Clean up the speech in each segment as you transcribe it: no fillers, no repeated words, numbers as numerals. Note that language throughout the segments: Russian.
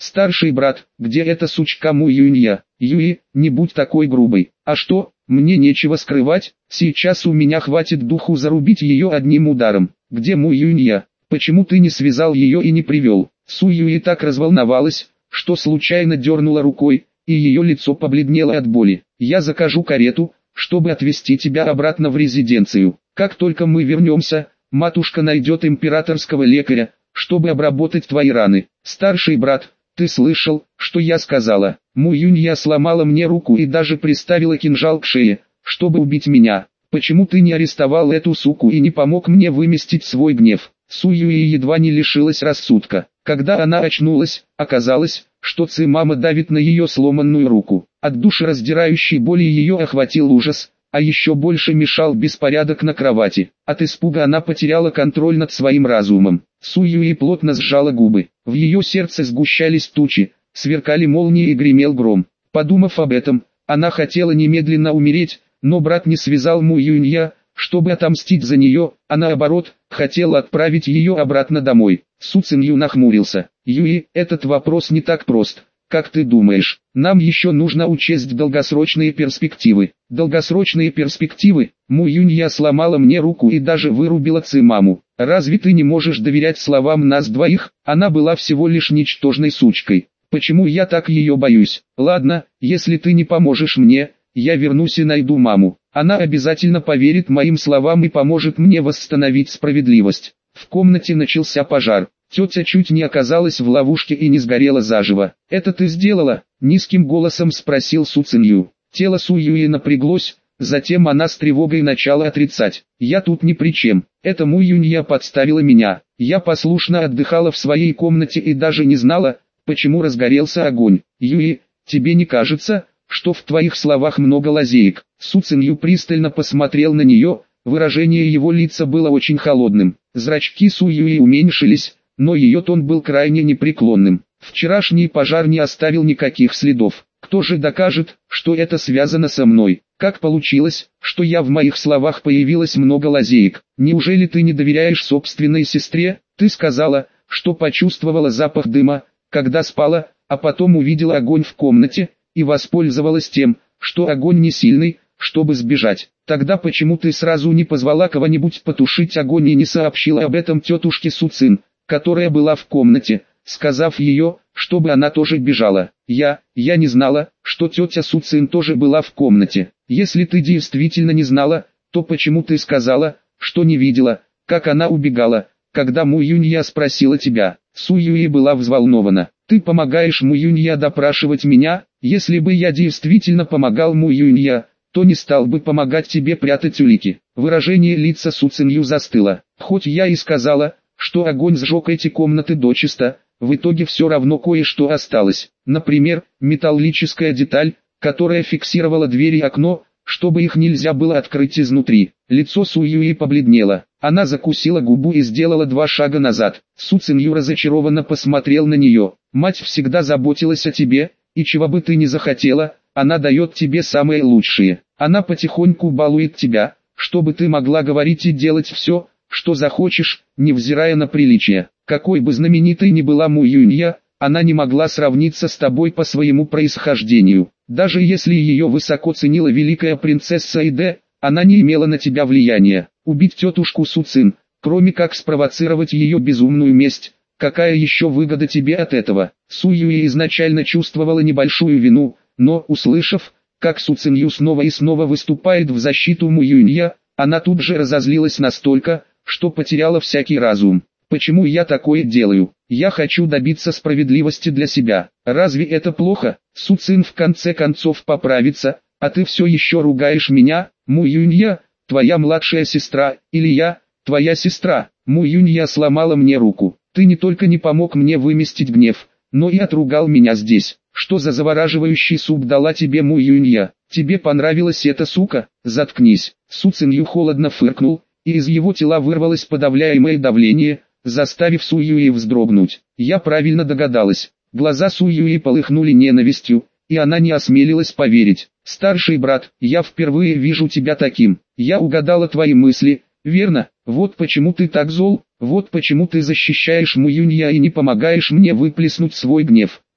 Старший брат, где эта сучка Му Юнья? Юи, не будь такой грубой. А что, мне нечего скрывать, сейчас у меня хватит духу зарубить ее одним ударом. Где Му Юнья? Почему ты не связал ее и не привел? Су Юи так разволновалась, что случайно дернула рукой, и ее лицо побледнело от боли. Я закажу карету, чтобы отвезти тебя обратно в резиденцию. Как только мы вернемся, матушка найдет императорского лекаря, чтобы обработать твои раны. Старший брат, ты слышал, что я сказала? Му Юнья сломала мне руку и даже приставила кинжал к шее, чтобы убить меня. Почему ты не арестовал эту суку и не помог мне выместить свой гнев? Су Юи едва не лишилась рассудка. Когда она очнулась, оказалось, что Ци-мама давит на ее сломанную руку. От душераздирающей боли ее охватил ужас, а еще больше мешал беспорядок на кровати. От испуга она потеряла контроль над своим разумом. Су Юи плотно сжала губы. В ее сердце сгущались тучи, сверкали молнии и гремел гром. Подумав об этом, она хотела немедленно умереть, но брат не связал Му Юнья, чтобы отомстить за нее, а наоборот, хотел отправить ее обратно домой. Су Цинью нахмурился. Юи, этот вопрос не так прост, как ты думаешь. Нам еще нужно учесть долгосрочные перспективы. Долгосрочные перспективы? Му Юнья сломала мне руку и даже вырубила Ци-маму. Разве ты не можешь доверять словам нас двоих? Она была всего лишь ничтожной сучкой. Почему я так ее боюсь? Ладно, если ты не поможешь мне, я вернусь и найду маму. Она обязательно поверит моим словам и поможет мне восстановить справедливость. В комнате начался пожар. Тетя чуть не оказалась в ловушке и не сгорела заживо. «Это ты сделала?» – низким голосом спросил Су Цинью. Тело Су Юи напряглось, затем она с тревогой начала отрицать. «Я тут ни при чем. Это Му Юнья подставила меня. Я послушно отдыхала в своей комнате и даже не знала, почему разгорелся огонь. Юи, тебе не кажется, что в твоих словах много лазеек?» Су Цинью пристально посмотрел на нее, выражение его лица было очень холодным. Зрачки Су Юи уменьшились, но ее тон был крайне непреклонным. «Вчерашний пожар не оставил никаких следов. Кто же докажет, что это связано со мной? Как получилось, что в моих словах появилось много лазеек? Неужели ты не доверяешь собственной сестре? Ты сказала, что почувствовала запах дыма, когда спала, а потом увидела огонь в комнате, и воспользовалась тем, что огонь не сильный, чтобы сбежать. Тогда почему ты сразу не позвала кого-нибудь потушить огонь и не сообщила об этом тетушке Су Цин, которая была в комнате, сказав ее, чтобы она тоже бежала? Я не знала, что тетя Су Цин тоже была в комнате. Если ты действительно не знала, то почему ты сказала, что не видела, как она убегала, когда Му Юнья спросила тебя?» Су Юи была взволнована. «Ты помогаешь Му Юнья допрашивать меня? Если бы я действительно помогал Му Юнья, то не стал бы помогать тебе прятать улики». Выражение лица Су Цинью застыло. «Хоть я и сказала, что огонь сжег эти комнаты дочисто, в итоге все равно кое-что осталось. Например, металлическая деталь, которая фиксировала дверь и окно, чтобы их нельзя было открыть изнутри». Лицо Су Юи побледнело. Она закусила губу и сделала 2 шага назад. Су Цинью разочарованно посмотрел на нее. «Мать всегда заботилась о тебе, и чего бы ты ни захотела, она дает тебе самое лучшее. Она потихоньку балует тебя, чтобы ты могла говорить и делать все, что захочешь, невзирая на приличие. Какой бы знаменитой ни была Му Юнья, она не могла сравниться с тобой по своему происхождению. Даже если ее высоко ценила великая принцесса Иде, она не имела на тебя влияния. Убить тетушку Су Цин, кроме как спровоцировать ее безумную месть, какая еще выгода тебе от этого?» Су Юи изначально чувствовала небольшую вину, но, услышав, как Су Цинью снова и снова выступает в защиту Му Юнья, она тут же разозлилась настолько, что потеряла всякий разум. «Почему я такое делаю? Я хочу добиться справедливости для себя. Разве это плохо? Су Цин в конце концов поправится, а ты все еще ругаешь меня? Му Юнья, твоя младшая сестра, или я, твоя сестра?» Му Юнья сломала мне руку. «Ты не только не помог мне выместить гнев, но и отругал меня здесь. Что за завораживающий суп дала тебе Му Юнья? Тебе понравилась эта сука? Заткнись». Су Цинью холодно фыркнул, и из его тела вырвалось подавляемое давление, заставив Су Юи вздрогнуть. «Я правильно догадалась». Глаза Су Юи полыхнули ненавистью, и она не осмелилась поверить. «Старший брат, я впервые вижу тебя таким. Я угадала твои мысли, верно? Вот почему ты так зол, вот почему ты защищаешь Му Юнья и не помогаешь мне выплеснуть свой гнев.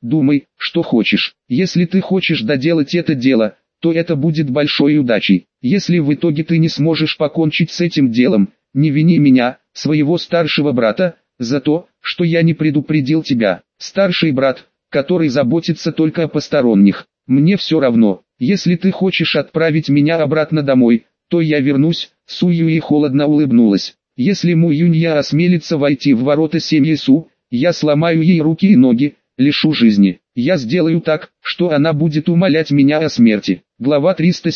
думай, что хочешь. Если ты хочешь доделать это дело, то это будет большой удачей. Если в итоге ты не сможешь покончить с этим делом, не вини меня, своего старшего брата, за то, что я не предупредил тебя. Старший брат, который заботится только о посторонних. Мне все равно, если ты хочешь отправить меня обратно домой, то я вернусь. Су Юй холодно улыбнулась. Если Му Юнья осмелится войти в ворота семьи Су, я сломаю ей руки и ноги, лишу жизни. Я сделаю так, что она будет умолять меня о смерти. Глава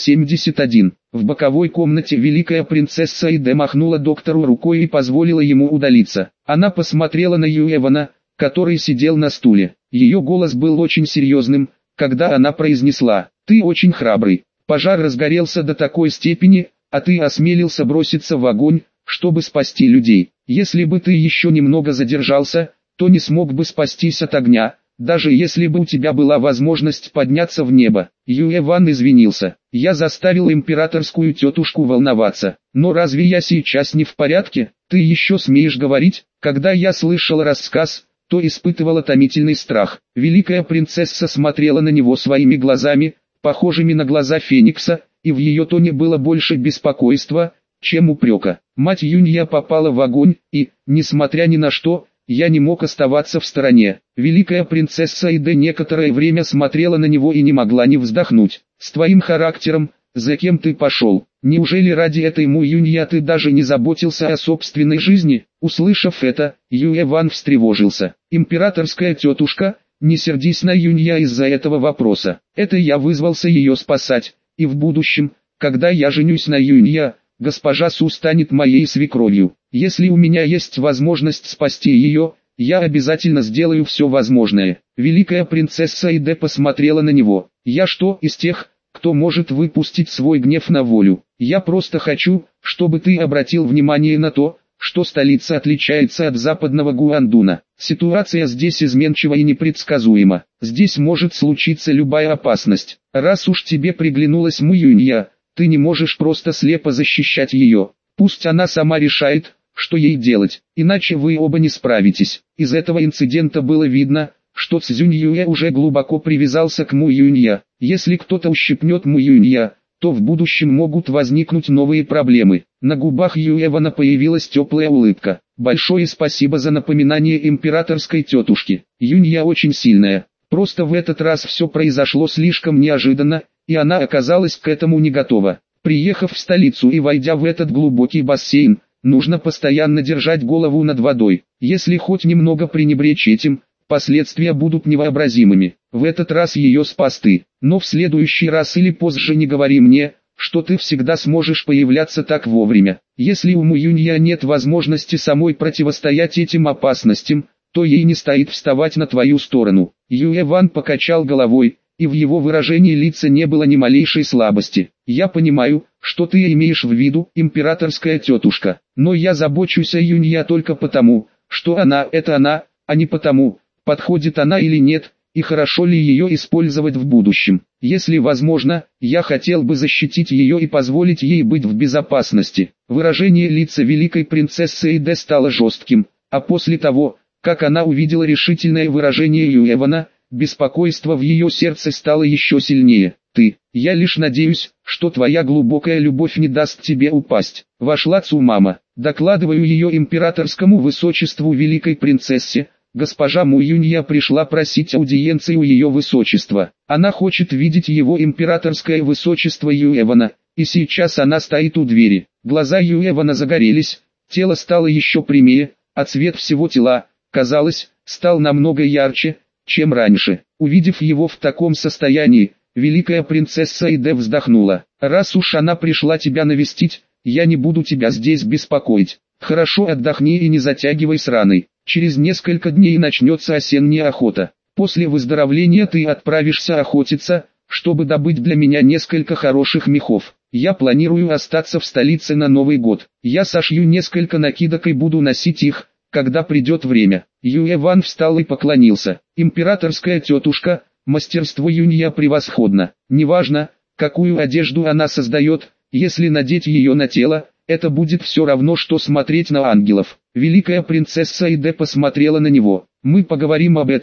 371. В боковой комнате великая принцесса Иде махнула доктору рукой и позволила ему удалиться. Она посмотрела на Юэвана, который сидел на стуле. Ее голос был очень серьезным, когда она произнесла: «Ты очень храбрый. Пожар разгорелся до такой степени, а ты осмелился броситься в огонь, чтобы спасти людей. Если бы ты еще немного задержался, то не смог бы спастись от огня, даже если бы у тебя была возможность подняться в небо». Юэван извинился. «Я заставил императорскую тетушку волноваться. Но разве я сейчас не в порядке? Ты еще смеешь говорить?» Когда я слышал рассказ, то испытывала томительный страх. Великая принцесса смотрела на него своими глазами, похожими на глаза Феникса, и в ее тоне было больше беспокойства, чем упрека. Мать Юнья попала в огонь, и, несмотря ни на что, я не мог оставаться в стороне. Великая принцесса Иде некоторое время смотрела на него и не могла не вздохнуть. «С твоим характером, за кем ты пошел? Неужели ради этой Му Юнья ты даже не заботился о собственной жизни?» Услышав это, Юэван встревожился. «Императорская тетушка, не сердись на Юнья из-за этого вопроса. Это я вызвался ее спасать, и в будущем, когда я женюсь на Юнья, госпожа Су станет моей свекровью. Если у меня есть возможность спасти ее, я обязательно сделаю все возможное». Великая принцесса Иде посмотрела на него. «Я что, из тех, кто может выпустить свой гнев на волю? Я просто хочу, чтобы ты обратил внимание на то, что столица отличается от западного Гуандуна. Ситуация здесь изменчива и непредсказуема. Здесь может случиться любая опасность. Раз уж тебе приглянулась Му Юнья, ты не можешь просто слепо защищать ее. Пусть она сама решает, что ей делать, иначе вы оба не справитесь». Из этого инцидента было видно, что Цзюнь Юэ уже глубоко привязался к Му Юнья. Если кто-то ущипнет Му Юнья, то в будущем могут возникнуть новые проблемы. На губах Юэвана появилась теплая улыбка. «Большое спасибо за напоминание императорской тетушки. Юнья очень сильная. Просто в этот раз все произошло слишком неожиданно, и она оказалась к этому не готова. Приехав в столицу и войдя в этот глубокий бассейн, нужно постоянно держать голову над водой. Если хоть немного пренебречь этим, последствия будут невообразимыми. В этот раз ее спас ты, но в следующий раз или позже не говори мне, что ты всегда сможешь появляться так вовремя. Если у Му Юнья нет возможности самой противостоять этим опасностям, то ей не стоит вставать на твою сторону». Юэван покачал головой, и в его выражении лица не было ни малейшей слабости. «Я понимаю, что ты имеешь в виду, императорская тетушка, но я забочусь о Юнья только потому, что она – это она, а не потому, подходит она или нет, и хорошо ли ее использовать в будущем. Если возможно, я хотел бы защитить ее и позволить ей быть в безопасности». Выражение лица великой принцессы Иде стало жестким, а после того, как она увидела решительное выражение Юэвана, беспокойство в ее сердце стало еще сильнее. Я лишь надеюсь, что твоя глубокая любовь не даст тебе упасть». Вошла Цумама. «Докладываю ее императорскому высочеству великой принцессе, госпожа Му Юнья пришла просить аудиенции у ее высочества. Она хочет видеть его императорское высочество Юэвана, и сейчас она стоит у двери». Глаза Юэвана загорелись, тело стало еще прямее, а цвет всего тела, казалось, стал намного ярче, чем раньше. Увидев его в таком состоянии, великая принцесса Иде вздохнула. «Раз уж она пришла тебя навестить, я не буду тебя здесь беспокоить. Хорошо отдохни и не затягивай с раной. Через несколько дней начнется осенняя охота. После выздоровления ты отправишься охотиться, чтобы добыть для меня несколько хороших мехов. Я планирую остаться в столице на Новый год. Я сошью несколько накидок и буду носить их, когда придет время». Юэван встал и поклонился. «Императорская тетушка, мастерство Юнья превосходно. Неважно, какую одежду она создает, если надеть ее на тело, это будет все равно, что смотреть на ангелов». Великая принцесса Иде посмотрела на него. «Мы поговорим об этом,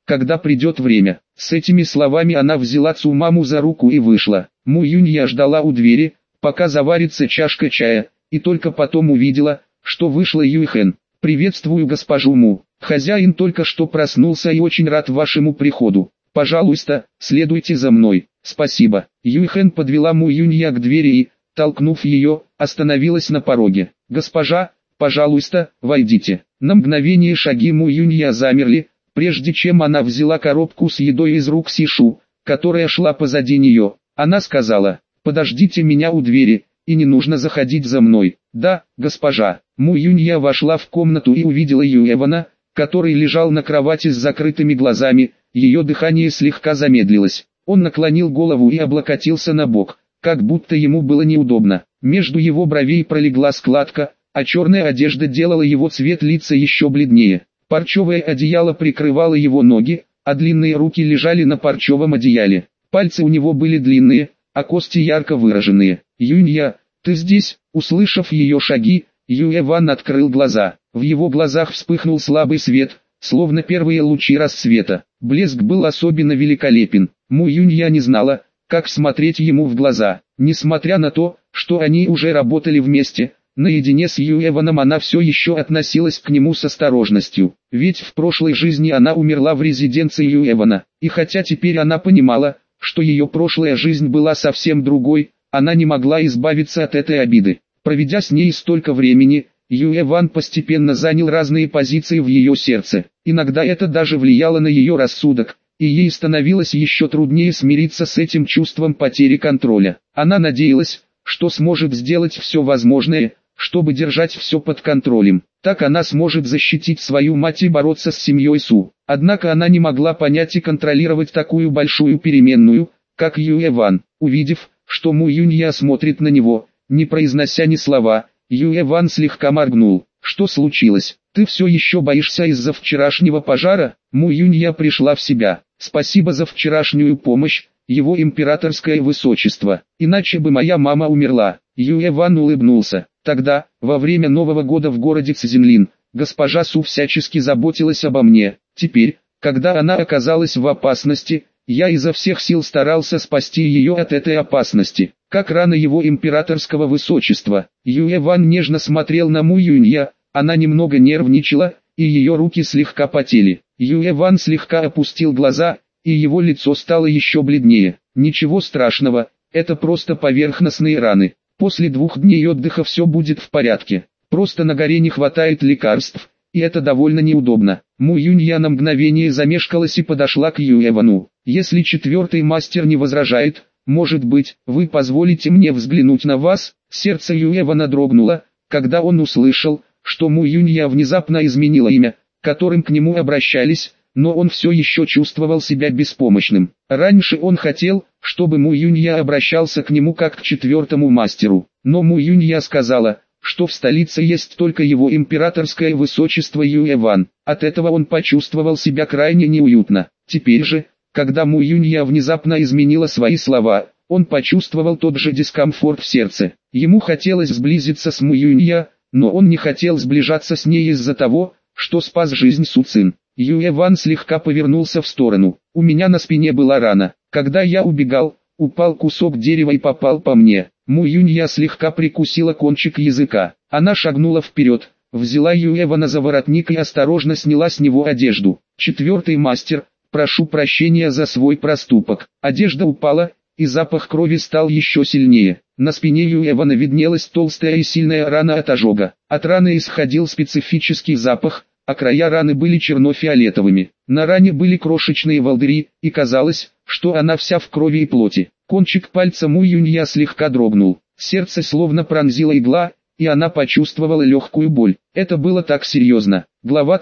когда придет время. С этими словами она взяла Цумаму за руку и вышла. Му Юнья ждала у двери, пока заварится чашка чая, и только потом увидела, что вышла Юйхэн. «Приветствую госпожу Му. Хозяин только что проснулся и очень рад вашему приходу. Пожалуйста, следуйте за мной». «Спасибо». Юйхэн подвела Му Юнья к двери и, толкнув ее, остановилась на пороге. «Госпожа, пожалуйста, войдите». На мгновение шаги Му Юнья замерли, прежде чем она взяла коробку с едой из рук Сишу, которая шла позади нее. Она сказала: «Подождите меня у двери, и не нужно заходить за мной». «Да, госпожа». Му Юнья вошла в комнату и увидела Юэвана, который лежал на кровати с закрытыми глазами, ее дыхание слегка замедлилось. Он наклонил голову и облокотился на бок, как будто ему было неудобно. Между его бровей пролегла складка, а черная одежда делала его цвет лица еще бледнее. Парчевое одеяло прикрывало его ноги, а длинные руки лежали на парчевом одеяле. Пальцы у него были длинные, а кости ярко выраженные. «Юнья, ты здесь?» Услышав ее шаги, Юэван открыл глаза. В его глазах вспыхнул слабый свет, словно первые лучи рассвета. Блеск был особенно великолепен. Му Юнья не знала, как смотреть ему в глаза. Несмотря на то, что они уже работали вместе, наедине с Юэваном она все еще относилась к нему с осторожностью. Ведь в прошлой жизни она умерла в резиденции Юэвана. И хотя теперь она понимала, что ее прошлая жизнь была совсем другой, она не могла избавиться от этой обиды. Проведя с ней столько времени, Юэван постепенно занял разные позиции в ее сердце. Иногда это даже влияло на ее рассудок, и ей становилось еще труднее смириться с этим чувством потери контроля. Она надеялась, что сможет сделать все возможное, чтобы держать все под контролем. Так она сможет защитить свою мать и бороться с семьей Су. Однако она не могла понять и контролировать такую большую переменную, как Юэван. Увидев, что Му Юнья смотрит на него, не произнося ни слова, Юэван слегка моргнул. «Что случилось? Ты все еще боишься из-за вчерашнего пожара?» Му Юнья пришла в себя. «Спасибо за вчерашнюю помощь, его императорское высочество. Иначе бы моя мама умерла». Юэван улыбнулся. «Тогда, во время Нового года в городе Цзинлин, госпожа Су всячески заботилась обо мне. Теперь, когда она оказалась в опасности, я изо всех сил старался спасти ее от этой опасности. Как рана его императорского высочества». Юэван нежно смотрел на Му Юнья, она немного нервничала, и ее руки слегка потели. Юэван слегка опустил глаза, и его лицо стало еще бледнее. «Ничего страшного, это просто поверхностные раны. После 2 дней отдыха все будет в порядке. Просто на горе не хватает лекарств, и это довольно неудобно». Му Юнья на мгновение замешкалась и подошла к Юэвану. «Если 4-й мастер не возражает, может быть, вы позволите мне взглянуть на вас?» Сердце Юэвана дрогнуло, когда он услышал, что Му Юнья внезапно изменила имя, которым к нему обращались, но он все еще чувствовал себя беспомощным. Раньше он хотел, чтобы Му Юнья обращался к нему как к 4-му мастеру, но Му Юнья сказала, что в столице есть только его императорское высочество Юэван. От этого он почувствовал себя крайне неуютно. Теперь же, когда Му Юнья внезапно изменила свои слова, он почувствовал тот же дискомфорт в сердце. Ему хотелось сблизиться с Му Юнья, но он не хотел сближаться с ней из-за того, что спас жизнь Су Цин. Юэван слегка повернулся в сторону. «У меня на спине была рана. Когда я убегал, упал кусок дерева и попал по мне». Му Юнья слегка прикусила кончик языка. Она шагнула вперед, взяла Юэвана за воротник и осторожно сняла с него одежду. «4-й мастер, прошу прощения за свой проступок». Одежда упала, и запах крови стал еще сильнее. На спине Юэвана виднелась толстая и сильная рана от ожога. От раны исходил специфический запах, а края раны были черно-фиолетовыми. На ране были крошечные волдыри, и казалось, что она вся в крови и плоти. Кончик пальца Му Юнья слегка дрогнул. Сердце словно пронзила игла, и она почувствовала легкую боль. Это было так серьезно. Глава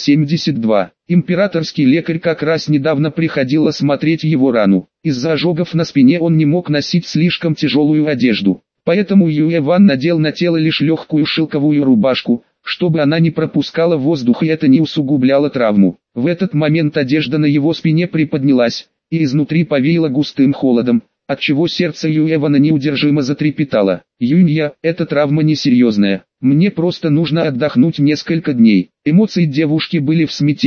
372. Императорский лекарь как раз недавно приходил осмотреть его рану. Из-за ожогов на спине он не мог носить слишком тяжелую одежду. Поэтому Юэван надел на тело лишь легкую шелковую рубашку, чтобы она не пропускала воздух и это не усугубляло травму. В этот момент одежда на его спине приподнялась, и изнутри повеяло густым холодом, отчего сердце Юэвана неудержимо затрепетало. «Юнья, эта травма несерьезная. Мне просто нужно отдохнуть несколько дней». Эмоции девушки были в смятении.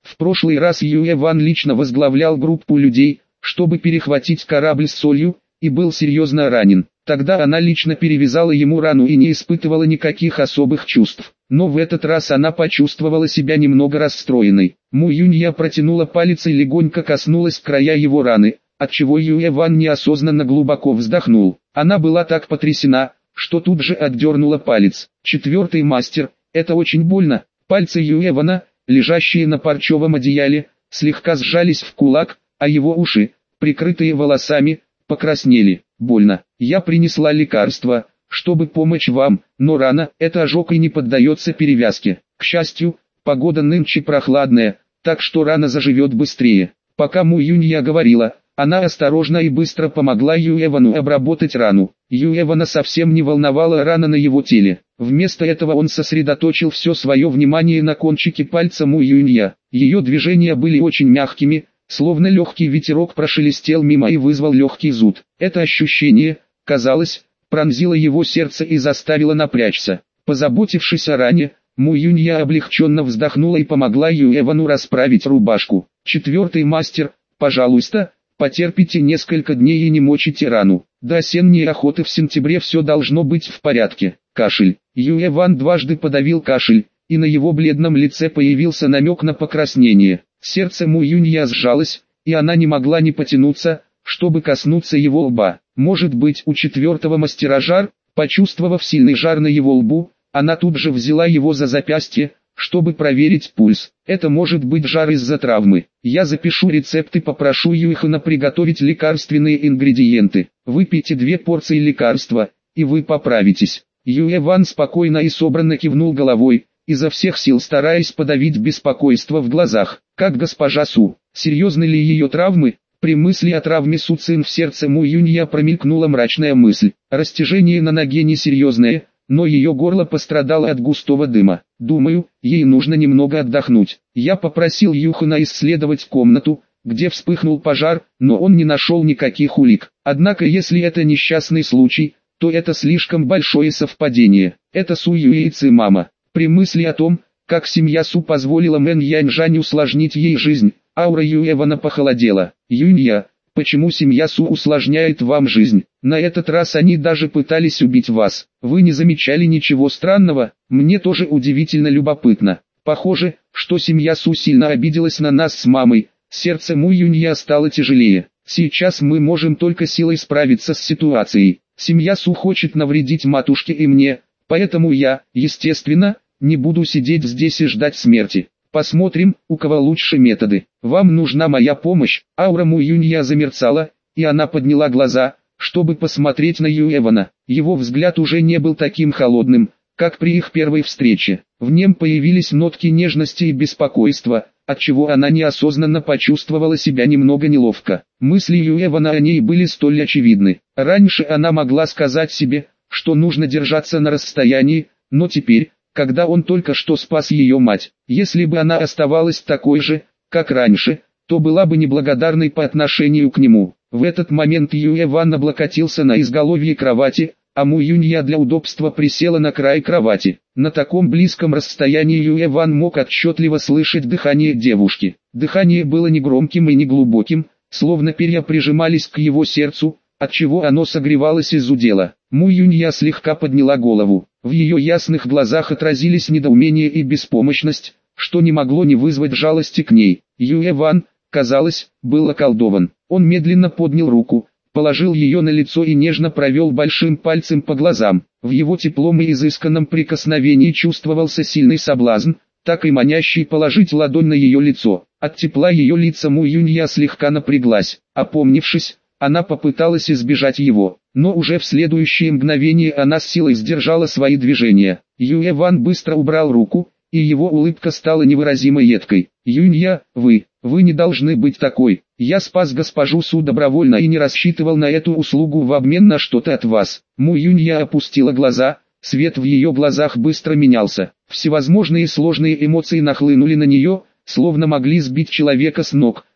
В прошлый раз Юэ Ван лично возглавлял группу людей, чтобы перехватить корабль с солью, и был серьезно ранен. Тогда она лично перевязала ему рану и не испытывала никаких особых чувств. Но в этот раз она почувствовала себя немного расстроенной. Му Юнья протянула палец и легонько коснулась края его раны, отчего Юэ Ван неосознанно глубоко вздохнул. Она была так потрясена, что тут же отдернула палец. Четвертый мастер, это очень больно. Пальцы Юэ Вана, лежащие на парчевом одеяле, слегка сжались в кулак, а его уши, прикрытые волосами, покраснели. Больно. Я принесла лекарство, чтобы помочь вам, но рана, это ожог и не поддается перевязке. К счастью, погода нынче прохладная, так что рана заживет быстрее. Пока Му Юнья говорила, она осторожно и быстро помогла Юэ Вану обработать рану. Юэ Вана совсем не волновала рана на его теле. Вместо этого он сосредоточил все свое внимание на кончике пальца Му Юнья. Ее движения были очень мягкими, словно легкий ветерок прошелестел мимо и вызвал легкий зуд. Это ощущение, казалось, пронзило его сердце и заставило напрячься. Позаботившись о ране, Му Юнья облегченно вздохнула и помогла Юэ Вану расправить рубашку. Четвертый мастер, пожалуйста, потерпите несколько дней и не мочите рану. До осенней охоты в сентябре все должно быть в порядке. Кашель. Юэ Ван дважды подавил кашель, и на его бледном лице появился намек на покраснение. Сердце Му Юнья сжалось, и она не могла не потянуться, чтобы коснуться его лба. Может быть, у четвертого мастера жар? Почувствовав сильный жар на его лбу, она тут же взяла его за запястье, чтобы проверить пульс. Это может быть жар из-за травмы. Я запишу рецепт и попрошу Юэхана приготовить лекарственные ингредиенты. Выпейте 2 порции лекарства, и вы поправитесь. Юэ Ван спокойно и собранно кивнул головой, изо всех сил стараясь подавить беспокойство в глазах. Как госпожа Су? Серьезны ли ее травмы? При мысли о травме Су Цин в сердце Му Юнья промелькнула мрачная мысль. Растяжение на ноге несерьезное, но ее горло пострадало от густого дыма. Думаю, ей нужно немного отдохнуть. Я попросил Юхана исследовать комнату, где вспыхнул пожар, но он не нашел никаких улик. Однако если это несчастный случай, то это слишком большое совпадение. Это Су Юэ Ци мама. При мысли о том, как семья Су позволила Мэн Яньжань усложнить ей жизнь, аура Юэ Вана похолодела. Юнья, почему семья Су усложняет вам жизнь? На этот раз они даже пытались убить вас. Вы не замечали ничего странного? Мне тоже удивительно любопытно. Похоже, что семья Су сильно обиделась на нас с мамой. Сердце Му Юнья стало тяжелее. Сейчас мы можем только силой справиться с ситуацией. Семья Су хочет навредить матушке и мне, поэтому я, естественно, не буду сидеть здесь и ждать смерти. Посмотрим, у кого лучше методы. Вам нужна моя помощь. Аура Му Юнья замерцала, и она подняла глаза, чтобы посмотреть на Юэ Вана. Его взгляд уже не был таким холодным, как при их первой встрече. В нем появились нотки нежности и беспокойства, отчего она неосознанно почувствовала себя немного неловко. Мысли Юэ Вана о ней были столь очевидны. Раньше она могла сказать себе, что нужно держаться на расстоянии, но теперь, когда он только что спас ее мать, если бы она оставалась такой же, как раньше, то была бы неблагодарной по отношению к нему. В этот момент Юэ Ван облокотился на изголовье кровати, а Му Юнья для удобства присела на край кровати. На таком близком расстоянии Юэ Ван мог отчетливо слышать дыхание девушки. Дыхание было не громким и не глубоким, словно перья прижимались к его сердцу, отчего оно согревалось и зудело. Му Юнья слегка подняла голову. В ее ясных глазах отразились недоумение и беспомощность, что не могло не вызвать жалости к ней. Юэ Ван, казалось, был околдован. Он медленно поднял руку, положил ее на лицо и нежно провел большим пальцем по глазам. В его теплом и изысканном прикосновении чувствовался сильный соблазн, так и манящий положить ладонь на ее лицо. От тепла ее лица Му Юнья слегка напряглась. Опомнившись, она попыталась избежать его, но уже в следующее мгновение она с силой сдержала свои движения. Юэ Ван быстро убрал руку, и его улыбка стала невыразимо едкой. «Юнья, вы не должны быть такой. Я спас госпожу Су добровольно и не рассчитывал на эту услугу в обмен на что-то от вас». Му Юнья опустила глаза, свет в ее глазах быстро менялся. Всевозможные сложные эмоции нахлынули на нее, словно могли сбить человека с ног,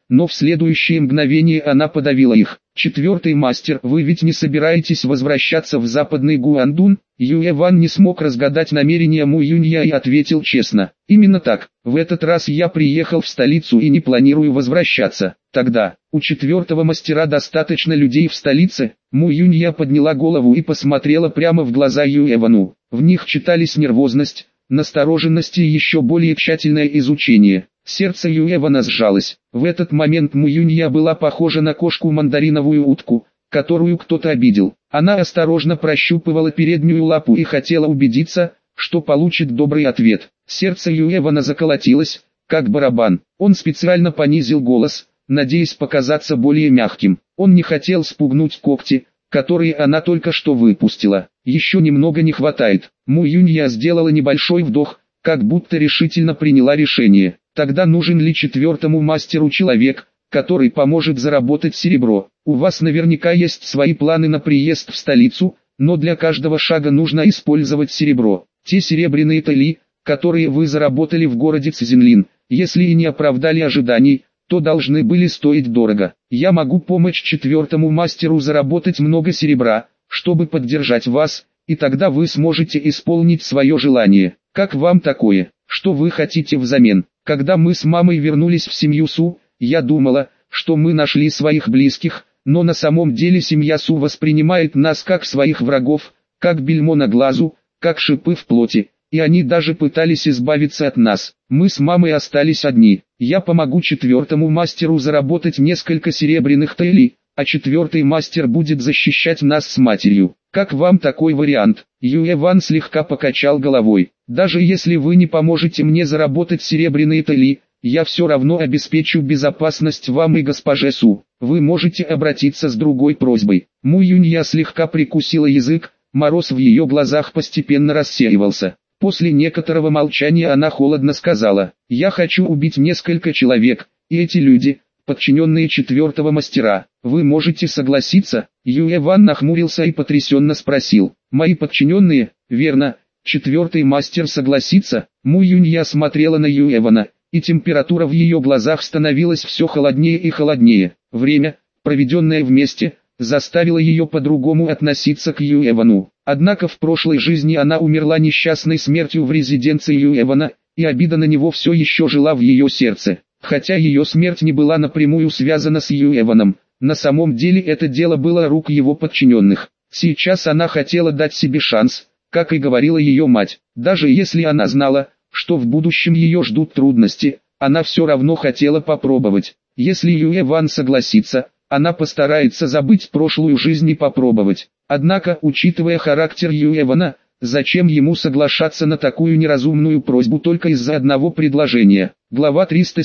но в следующее мгновение она подавила их. Четвертый мастер, вы ведь не собираетесь возвращаться в западный Гуандун? Юэ Ван не смог разгадать намерения Му Юнья и ответил честно. Именно так, в этот раз я приехал в столицу и не планирую возвращаться. Тогда, у четвертого мастера достаточно людей в столице? Му Юнья подняла голову и посмотрела прямо в глаза Юэ Вану. В них читались нервозность, настороженность и еще более тщательное изучение. Сердце Юэ Вана сжалось. В этот момент Му Юнья была похожа на кошку-мандариновую утку, которую кто-то обидел. Она осторожно прощупывала переднюю лапу и хотела убедиться, что получит добрый ответ. Сердце Юэ Вана заколотилось, как барабан. Он специально понизил голос, надеясь показаться более мягким. Он не хотел спугнуть когти, которые она только что выпустила. Еще немного не хватает. Му Юнья сделала небольшой вдох, как будто решительно приняла решение. Тогда нужен ли четвертому мастеру человек, который поможет заработать серебро? У вас наверняка есть свои планы на приезд в столицу, но для каждого шага нужно использовать серебро. Те серебряные тали, которые вы заработали в городе Цзинлин, если и не оправдали ожиданий, то должны были стоить дорого. Я могу помочь четвертому мастеру заработать много серебра, чтобы поддержать вас, и тогда вы сможете исполнить свое желание. Как вам такое? Что вы хотите взамен? Когда мы с мамой вернулись в семью Су, я думала, что мы нашли своих близких, но на самом деле семья Су воспринимает нас как своих врагов, как бельмо на глазу, как шипы в плоти, и они даже пытались избавиться от нас. Мы с мамой остались одни. Я помогу четвертому мастеру заработать несколько серебряных тэлей, а четвертый мастер будет защищать нас с матерью. Как вам такой вариант? Юэ Ван слегка покачал головой. Даже если вы не поможете мне заработать серебряные тали, я все равно обеспечу безопасность вам и госпоже Су. Вы можете обратиться с другой просьбой. Му Юнья слегка прикусила язык, мороз в ее глазах постепенно рассеивался. После некоторого молчания она холодно сказала: «Я хочу убить несколько человек, и эти люди, подчиненные четвертого мастера. Вы можете согласиться?» Юэ Ван нахмурился и потрясенно спросил: «Мои подчиненные, верно? Четвертый мастер согласится?» Му Юнья смотрела на Юэ Вана, и температура в ее глазах становилась все холоднее и холоднее. Время, проведенное вместе, заставило ее по-другому относиться к Юэ Вану. Однако в прошлой жизни она умерла несчастной смертью в резиденции Юэ Вана, и обида на него все еще жила в ее сердце. Хотя ее смерть не была напрямую связана с Юэ Ваном, на самом деле это дело было рук его подчиненных. Сейчас она хотела дать себе шанс, как и говорила ее мать. Даже если она знала, что в будущем ее ждут трудности, она все равно хотела попробовать. Если Юэ Ван согласится, она постарается забыть прошлую жизнь и попробовать. Однако, учитывая характер Юэ Вана, зачем ему соглашаться на такую неразумную просьбу только из-за одного предложения? Глава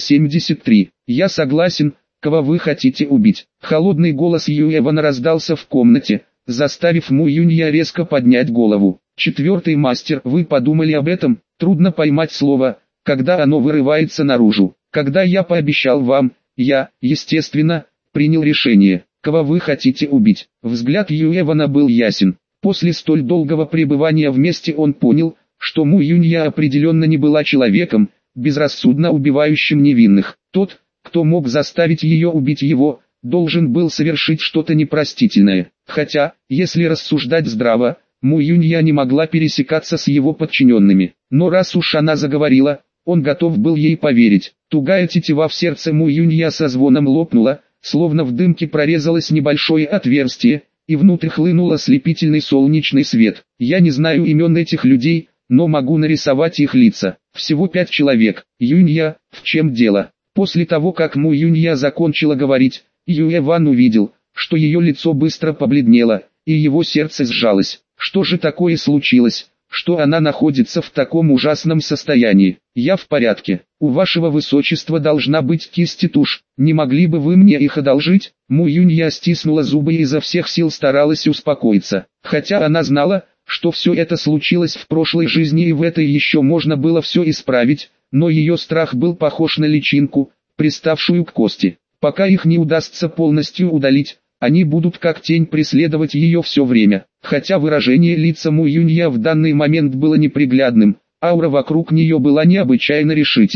373. «Я согласен, кого вы хотите убить?» Холодный голос Юэ Вана раздался в комнате, заставив Му Юнья резко поднять голову. «Четвертый мастер, вы подумали об этом?» Трудно поймать слово, когда оно вырывается наружу. Когда я пообещал вам, я, естественно, принял решение. Кого вы хотите убить? Взгляд Юэ Вана был ясен. После столь долгого пребывания вместе он понял, что Му Юнья определенно не была человеком, безрассудно убивающим невинных. Тот, кто мог заставить ее убить его, должен был совершить что-то непростительное. Хотя, если рассуждать здраво, Му Юнья не могла пересекаться с его подчиненными. Но раз уж она заговорила, он готов был ей поверить. Тугая тетива в сердце Му Юнья со звоном лопнула, словно в дымке прорезалось небольшое отверстие, и внутрь хлынул ослепительный солнечный свет. Я не знаю имен этих людей, но могу нарисовать их лица. Всего 5 человек. Юнья, в чем дело? После того, как Му Юнья закончила говорить, Юэ Ван увидел, что ее лицо быстро побледнело, и его сердце сжалось. Что же такое случилось, что она находится в таком ужасном состоянии? Я в порядке. У вашего высочества должна быть кисть и тушь. Не могли бы вы мне их одолжить? Му Юнья стиснула зубы и изо всех сил старалась успокоиться. Хотя она знала, что все это случилось в прошлой жизни и в этой еще можно было все исправить, но ее страх был похож на личинку, приставшую к кости. Пока их не удастся полностью удалить, они будут как тень преследовать ее все время. Хотя выражение лица Му Юнья в данный момент было неприглядным, аура вокруг нее была необычайно решительной.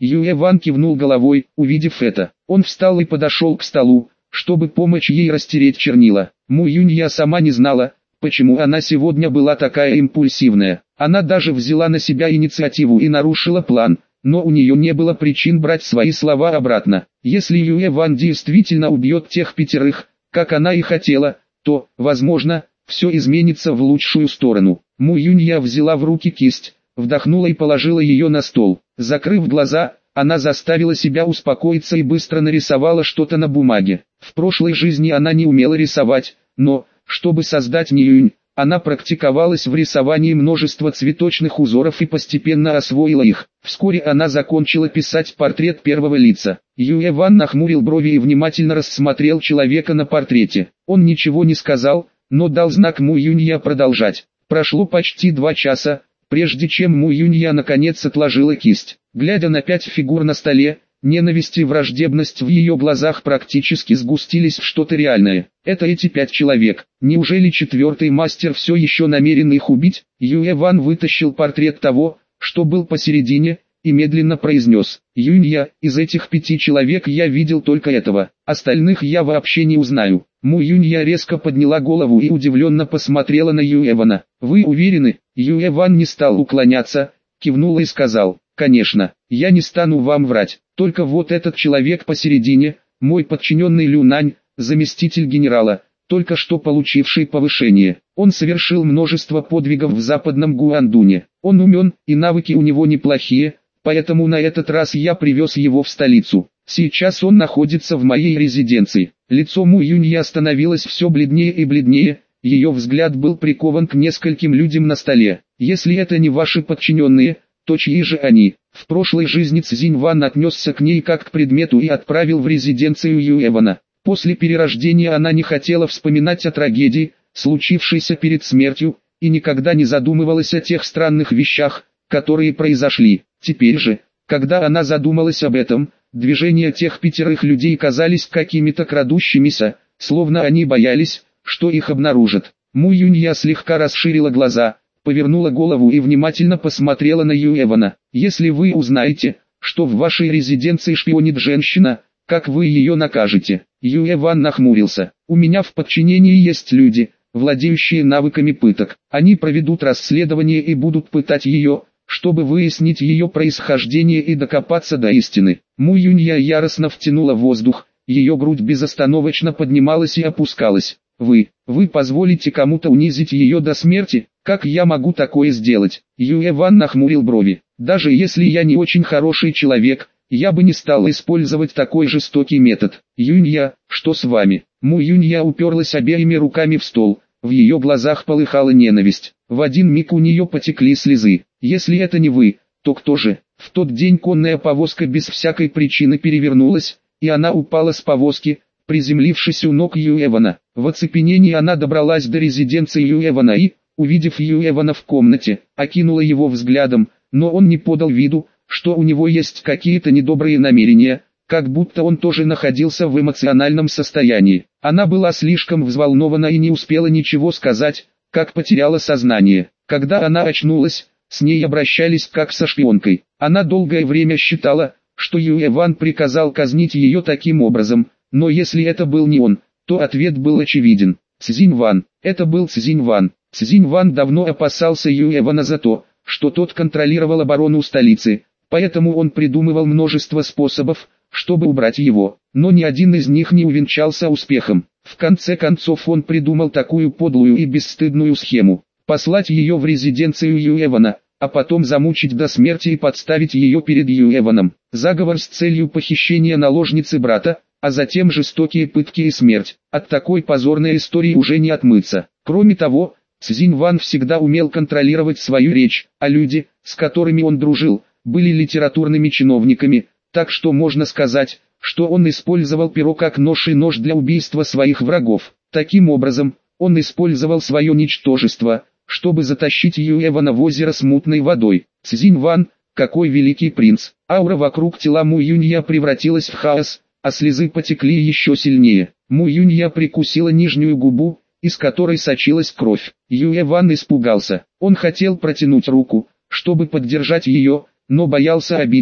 Юэ Ван кивнул головой, увидев это. Он встал и подошел к столу, чтобы помочь ей растереть чернила. Му Юнья сама не знала, почему она сегодня была такая импульсивная. Она даже взяла на себя инициативу и нарушила план, но у нее не было причин брать свои слова обратно. Если Юэ Ван действительно убьет тех 5, как она и хотела, то, возможно, все изменится в лучшую сторону. Му Юнья взяла в руки кисть, вдохнула и положила ее на стол. Закрыв глаза, она заставила себя успокоиться и быстро нарисовала что-то на бумаге. В прошлой жизни она не умела рисовать, но, чтобы создать Ниюнь, она практиковалась в рисовании множества цветочных узоров и постепенно освоила их. Вскоре она закончила писать портрет первого лица. Юэ Ван нахмурил брови и внимательно рассмотрел человека на портрете. Он ничего не сказал, но дал знак Му Юнья продолжать. Прошло почти 2 часа, прежде чем Му Юнья наконец отложила кисть. Глядя на 5 фигур на столе, ненависть и враждебность в ее глазах практически сгустились в что-то реальное. Это эти 5 человек. Неужели 4-й мастер все еще намерен их убить? Юэ Ван вытащил портрет того, что был посередине, и медленно произнес: «Юнья, из этих 5 человек я видел только этого, остальных я вообще не узнаю». Му Юнья резко подняла голову и удивленно посмотрела на Юэ Вана. «Вы уверены?» Юэ Ван не стал уклоняться, кивнул и сказал: «Конечно, я не стану вам врать, только вот этот человек посередине, мой подчиненный Люнань, заместитель генерала, только что получивший повышение. Он совершил множество подвигов в западном Гуандуне. Он умен, и навыки у него неплохие, поэтому на этот раз я привез его в столицу. Сейчас он находится в моей резиденции». Лицо Му Юньи становилось все бледнее и бледнее, ее взгляд был прикован к нескольким людям на столе. «Если это не ваши подчиненные, то чьи же они?» В прошлой жизни Цзинь Ван отнесся к ней как к предмету и отправил в резиденцию Юэ Вана. После перерождения она не хотела вспоминать о трагедии, случившейся перед смертью, и никогда не задумывалась о тех странных вещах, которые произошли. Теперь же, когда она задумалась об этом, движения тех 5 людей казались какими-то крадущимися, словно они боялись, что их обнаружат. Му Юнья слегка расширила глаза, повернула голову и внимательно посмотрела на Юэ Вана. «Если вы узнаете, что в вашей резиденции шпионит женщина, как вы ее накажете?» Юэ Ван нахмурился. «У меня в подчинении есть люди, владеющие навыками пыток. Они проведут расследование и будут пытать ее, чтобы выяснить ее происхождение и докопаться до истины». Му Юнья яростно втянула воздух, ее грудь безостановочно поднималась и опускалась. Вы позволите кому-то унизить ее до смерти? Как я могу такое сделать?» Юэ Ван нахмурил брови. «Даже если я не очень хороший человек, я бы не стал использовать такой жестокий метод». «Юнья, что с вами?» Му Юнья уперлась обеими руками в стол, в ее глазах полыхала ненависть. В один миг у нее потекли слезы. «Если это не вы, то кто же?» В тот день конная повозка без всякой причины перевернулась, и она упала с повозки, приземлившись у ног Юэ Вана. В оцепенении она добралась до резиденции Юэ Вана и, увидев Юэ Вана в комнате, окинула его взглядом, но он не подал виду, что у него есть какие-то недобрые намерения, как будто он тоже находился в эмоциональном состоянии. Она была слишком взволнована и не успела ничего сказать, как потеряла сознание. Когда она очнулась, с ней обращались как со шпионкой. Она долгое время считала, что Юэ Ван приказал казнить ее таким образом, но если это был не он, то ответ был очевиден. Цзинь Ван. Это был Цзинь Ван. Цзинь Ван давно опасался Юэ Вана за то, что тот контролировал оборону столицы, поэтому он придумывал множество способов, чтобы убрать его, но ни один из них не увенчался успехом. В конце концов он придумал такую подлую и бесстыдную схему: послать ее в резиденцию Юэ Вана, а потом замучить до смерти и подставить ее перед Юэ Ваном. Заговор с целью похищения наложницы брата, а затем жестокие пытки и смерть. От такой позорной истории уже не отмыться. Кроме того, Цзинь Ван всегда умел контролировать свою речь, а люди, с которыми он дружил, были литературными чиновниками, так что можно сказать, что он использовал перо как нож и нож для убийства своих врагов. Таким образом, он использовал свое ничтожество, чтобы затащить Юэ Вана в озеро с мутной водой. Цзинь Ван, какой великий принц! Аура вокруг тела Му Юнья превратилась в хаос, а слезы потекли еще сильнее. Му Юнья прикусила нижнюю губу, из которой сочилась кровь. Юэ Ван испугался. Он хотел протянуть руку, чтобы поддержать ее, но боялся обидеть,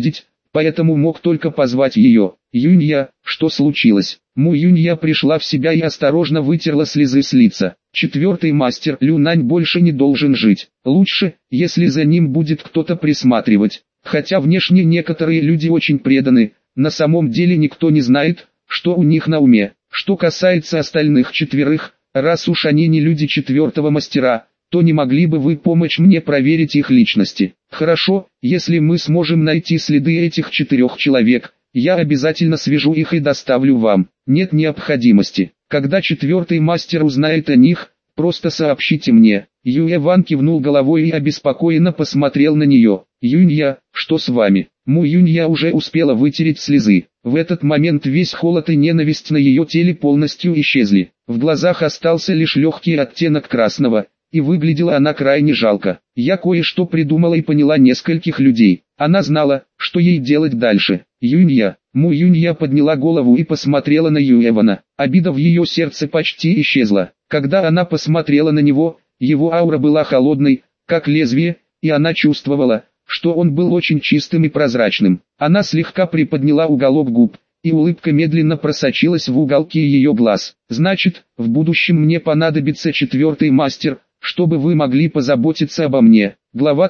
поэтому мог только позвать ее. Юнья, что случилось? Му Юнья пришла в себя и осторожно вытерла слезы с лица. Четвертый мастер Люнань больше не должен жить. Лучше, если за ним будет кто-то присматривать. Хотя внешне некоторые люди очень преданы, на самом деле никто не знает, что у них на уме. Что касается остальных четверых, раз уж они не люди четвертого мастера, то не могли бы вы помочь мне проверить их личности? Хорошо, если мы сможем найти следы этих 4 человек, я обязательно свяжу их и доставлю вам. Нет необходимости. Когда 4-й мастер узнает о них, просто сообщите мне. Юэ Ван кивнул головой и обеспокоенно посмотрел на нее. Юнья, что с вами? Му Юнья уже успела вытереть слезы. В этот момент весь холод и ненависть на ее теле полностью исчезли. В глазах остался лишь легкий оттенок красного, и выглядела она крайне жалко. Я кое-что придумала и поняла нескольких людей. Она знала, что ей делать дальше. Юнья. Му Юнья подняла голову и посмотрела на Юэвана. Обида в ее сердце почти исчезла. Когда она посмотрела на него, его аура была холодной, как лезвие, и она чувствовала, что он был очень чистым и прозрачным. Она слегка приподняла уголок губ, и улыбка медленно просочилась в уголки ее глаз. «Значит, в будущем мне понадобится 4-й мастер, чтобы вы могли позаботиться обо мне». Глава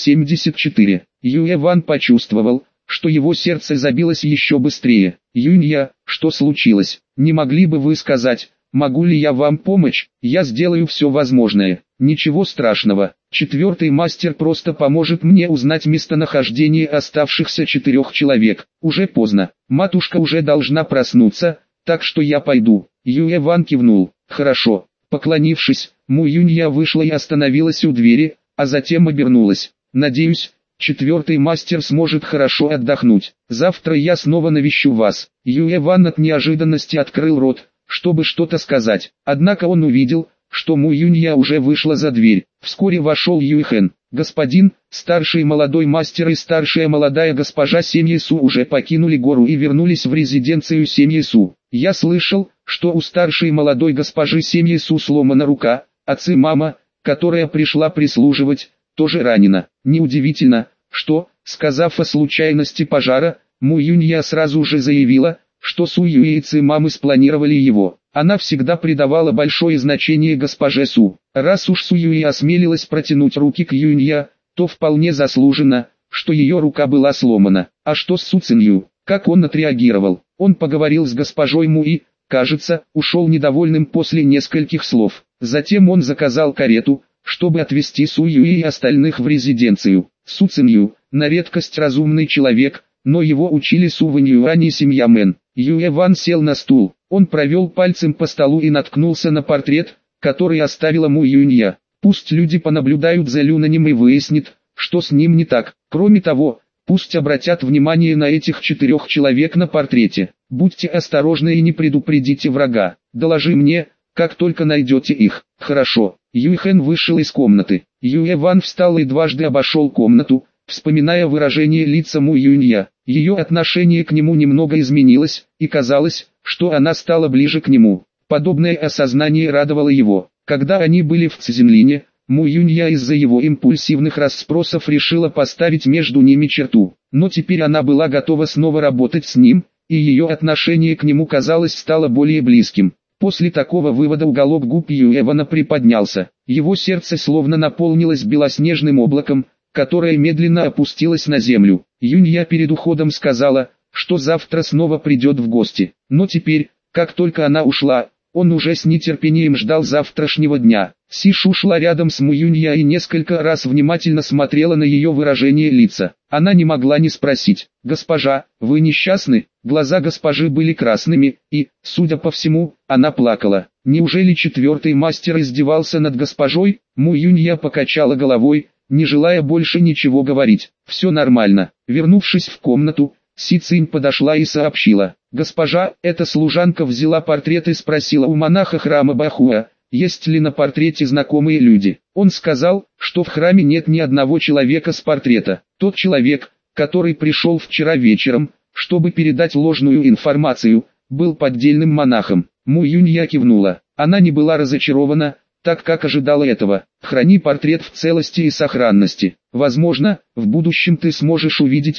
374. Юэ Ван почувствовал, что его сердце забилось еще быстрее. «Юнья, что случилось? Не могли бы вы сказать, могу ли я вам помочь? Я сделаю все возможное». «Ничего страшного. 4-й мастер просто поможет мне узнать местонахождение оставшихся 4 человек. Уже поздно. Матушка уже должна проснуться, так что я пойду». Юэ Ван кивнул. «Хорошо». Поклонившись, Му Юнья вышла и остановилась у двери, а затем обернулась. «Надеюсь, 4-й мастер сможет хорошо отдохнуть. Завтра я снова навещу вас». Юэ Ван от неожиданности открыл рот, чтобы что-то сказать. Однако он увидел, что Му Юнья уже вышла за дверь. Вскоре вошел Юйхэн. «Господин, старший молодой мастер и старшая молодая госпожа семьи Су уже покинули гору и вернулись в резиденцию семьи Су. Я слышал, что у старшей молодой госпожи семьи Су сломана рука, а мама, которая пришла прислуживать, тоже ранена. Неудивительно, что, сказав о случайности пожара, Му Юнья сразу же заявила, что Су Юэ и мамы спланировали его. Она всегда придавала большое значение госпоже Су. Раз уж Су Юэ осмелилась протянуть руки к Юнья, то вполне заслуженно, что ее рука была сломана. А что с Су Цинью? Как он отреагировал? Он поговорил с госпожой Му и, кажется, ушел недовольным после нескольких слов. Затем он заказал карету, чтобы отвезти Су Юэ и остальных в резиденцию. Су Цинью, на редкость разумный человек, но его учили Су Вэньюань и семья Мэн. Юэ Ван сел на стул. Он провел пальцем по столу и наткнулся на портрет, который оставила Му Юнья. Пусть люди понаблюдают за Люнанем и выяснят, что с ним не так. Кроме того, пусть обратят внимание на этих 4 человек на портрете. Будьте осторожны и не предупредите врага. Доложи мне, как только найдете их. Хорошо. Юйхэн вышел из комнаты. Юэ Ван встал и дважды обошел комнату, вспоминая выражение лица Му Юнья. Ее отношение к нему немного изменилось, и казалось, что она стала ближе к нему. Подобное осознание радовало его. Когда они были в Цзинлине, Му Юнья из-за его импульсивных расспросов решила поставить между ними черту. Но теперь она была готова снова работать с ним, и ее отношение к нему, казалось, стало более близким. После такого вывода уголок губ Юэвана приподнялся. Его сердце словно наполнилось белоснежным облаком, которое медленно опустилось на землю. Юнья перед уходом сказала, что завтра снова придет в гости. Но теперь, как только она ушла, он уже с нетерпением ждал завтрашнего дня. Сишу шла рядом с Му Юнья и несколько раз внимательно смотрела на ее выражение лица. Она не могла не спросить: «Госпожа, вы несчастны?» Глаза госпожи были красными, и, судя по всему, она плакала. Неужели 4-й мастер издевался над госпожой? Му Юнья покачала головой, не желая больше ничего говорить. «Все нормально». Вернувшись в комнату, Си Цинь подошла и сообщила: «Госпожа, эта служанка взяла портрет и спросила у монаха храма Бахуа, есть ли на портрете знакомые люди. Он сказал, что в храме нет ни одного человека с портрета. Тот человек, который пришел вчера вечером, чтобы передать ложную информацию, был поддельным монахом». Му Юнья кивнула. Она не была разочарована, так как ожидала этого. «Храни портрет в целости и сохранности. Возможно, в будущем ты сможешь увидеть его».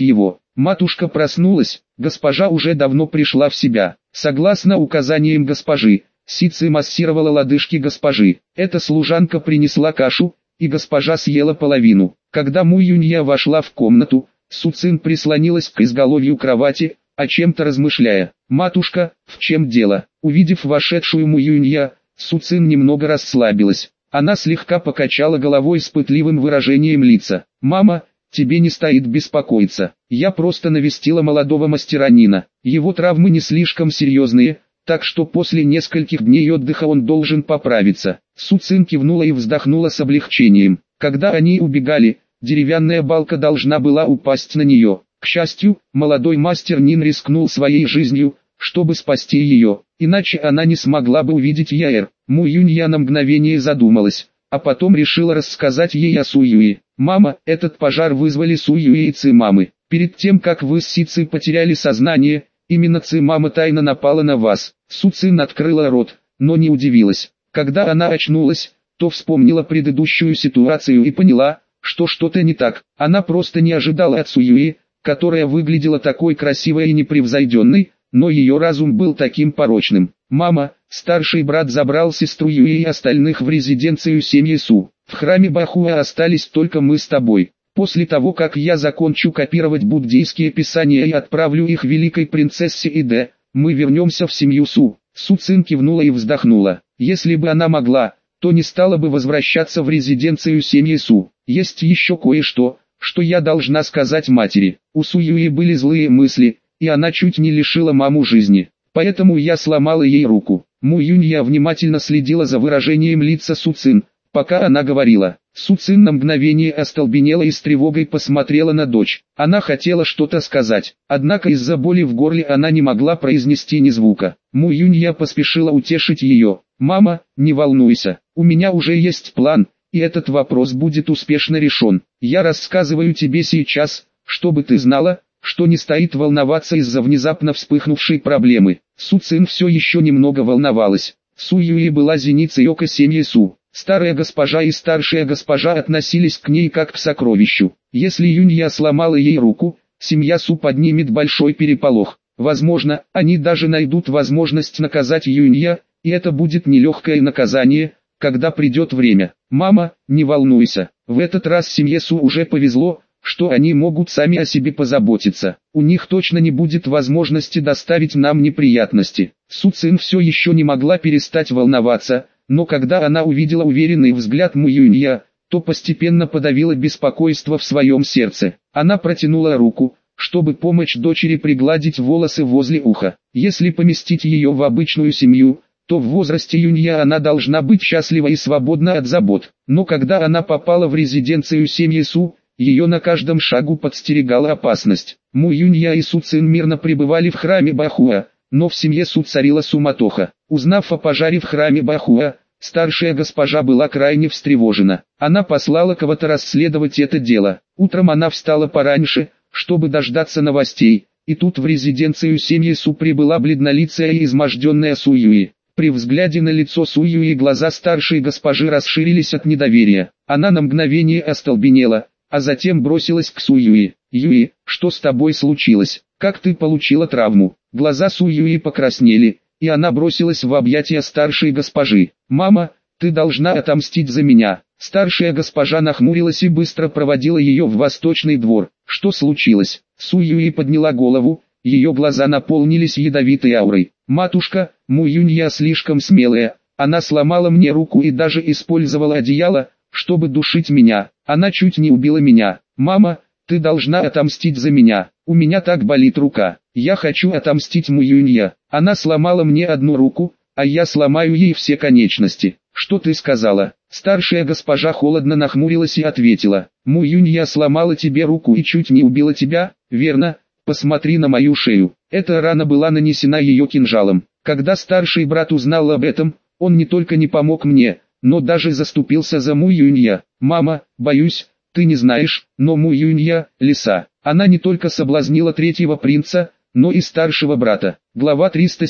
Матушка проснулась, госпожа уже давно пришла в себя. Согласно указаниям госпожи, Сици массировала лодыжки госпожи. Эта служанка принесла кашу, и госпожа съела половину. Когда Му Юнья вошла в комнату, Су Цин прислонилась к изголовью кровати, о чем-то размышляя. «Матушка, в чем дело?» Увидев вошедшую Му Юнья, Су Цин немного расслабилась. Она слегка покачала головой с пытливым выражением лица. «Мама, тебе не стоит беспокоиться. Я просто навестила молодого мастера Нина. Его травмы не слишком серьезные, так что после нескольких дней отдыха он должен поправиться». Су Цин кивнула и вздохнула с облегчением. Когда они убегали, деревянная балка должна была упасть на нее. К счастью, молодой мастер Нин рискнул своей жизнью, чтобы спасти ее, иначе она не смогла бы увидеть Яэр. Му Юнья на мгновение задумалась, а потом решила рассказать ей о Су Юи. «Мама, этот пожар вызвали Су Юи и Ци Мамы. Перед тем как вы с Сицей потеряли сознание, именно Ци Мама тайно напала на вас». Су Цин открыла рот, но не удивилась. Когда она очнулась, то вспомнила предыдущую ситуацию и поняла, что что-то не так. Она просто не ожидала от Су Юи, которая выглядела такой красивой и непревзойденной, но ее разум был таким порочным. «Мама, старший брат забрал сестру Юи и остальных в резиденцию семьи Су. В храме Бахуа остались только мы с тобой. После того, как я закончу копировать буддийские писания и отправлю их великой принцессе Иде, мы вернемся в семью Су». Су Цин кивнула и вздохнула. Если бы она могла, то не стала бы возвращаться в резиденцию семьи Су. «Есть еще кое-что, что я должна сказать матери». У Су Юи были злые мысли, и она чуть не лишила маму жизни. Поэтому я сломала ей руку. Му Юнья внимательно следила за выражением лица Су Цин, пока она говорила. Су Цин на мгновение остолбенела и с тревогой посмотрела на дочь. Она хотела что-то сказать, однако из-за боли в горле она не могла произнести ни звука. Му Юнья поспешила утешить ее. «Мама, не волнуйся, у меня уже есть план, и этот вопрос будет успешно решен. Я рассказываю тебе сейчас, чтобы ты знала, что не стоит волноваться из-за внезапно вспыхнувшей проблемы». Су Цин все еще немного волновалась. Су Юи была зеницей ока семьи Су. Старая госпожа и старшая госпожа относились к ней как к сокровищу. Если Юнья сломала ей руку, семья Су поднимет большой переполох. Возможно, они даже найдут возможность наказать Юнья, и это будет нелегкое наказание, когда придет время. «Мама, не волнуйся, в этот раз семье Су уже повезло, что они могут сами о себе позаботиться. У них точно не будет возможности доставить нам неприятности». Су Цин все еще не могла перестать волноваться, но когда она увидела уверенный взгляд Му Юнья, то постепенно подавила беспокойство в своем сердце. Она протянула руку, чтобы помочь дочери пригладить волосы возле уха. Если поместить ее в обычную семью, то в возрасте Юнья она должна быть счастлива и свободна от забот. Но когда она попала в резиденцию семьи Су, ее на каждом шагу подстерегала опасность. Му Юнья и Су Цин мирно пребывали в храме Бахуа, но в семье Су царила суматоха. Узнав о пожаре в храме Бахуа, старшая госпожа была крайне встревожена. Она послала кого-то расследовать это дело. Утром она встала пораньше, чтобы дождаться новостей, и тут в резиденцию семьи Су прибыла бледнолицая и изможденная Су Юи. При взгляде на лицо Су Юи глаза старшей госпожи расширились от недоверия. Она на мгновение остолбенела, а затем бросилась к Су Юи. «Юи, что с тобой случилось? Как ты получила травму?» Глаза Су Юи покраснели, и она бросилась в объятия старшей госпожи. «Мама, ты должна отомстить за меня». Старшая госпожа нахмурилась и быстро проводила ее в восточный двор. «Что случилось?» Су Юи подняла голову, ее глаза наполнились ядовитой аурой. «Матушка, Му Юнья слишком смелая, она сломала мне руку и даже использовала одеяло, чтобы душить меня. Она чуть не убила меня. Мама, ты должна отомстить за меня. У меня так болит рука. Я хочу отомстить Му Юнья. Она сломала мне одну руку, а я сломаю ей все конечности». «Что ты сказала?» Старшая госпожа холодно нахмурилась и ответила. «Му Юнья сломала тебе руку и чуть не убила тебя, верно? Посмотри на мою шею». Эта рана была нанесена ее кинжалом. Когда старший брат узнал об этом, он не только не помог мне, но даже заступился за Му Юнья. «Мама, боюсь, ты не знаешь, но Му Юнья – лиса. Она не только соблазнила третьего принца, но и старшего брата». Глава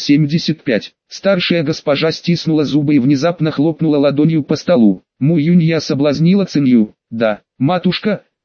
375. Старшая госпожа стиснула зубы и внезапно хлопнула ладонью по столу. «Му Юнья соблазнила Цинью?» «Да, матушка,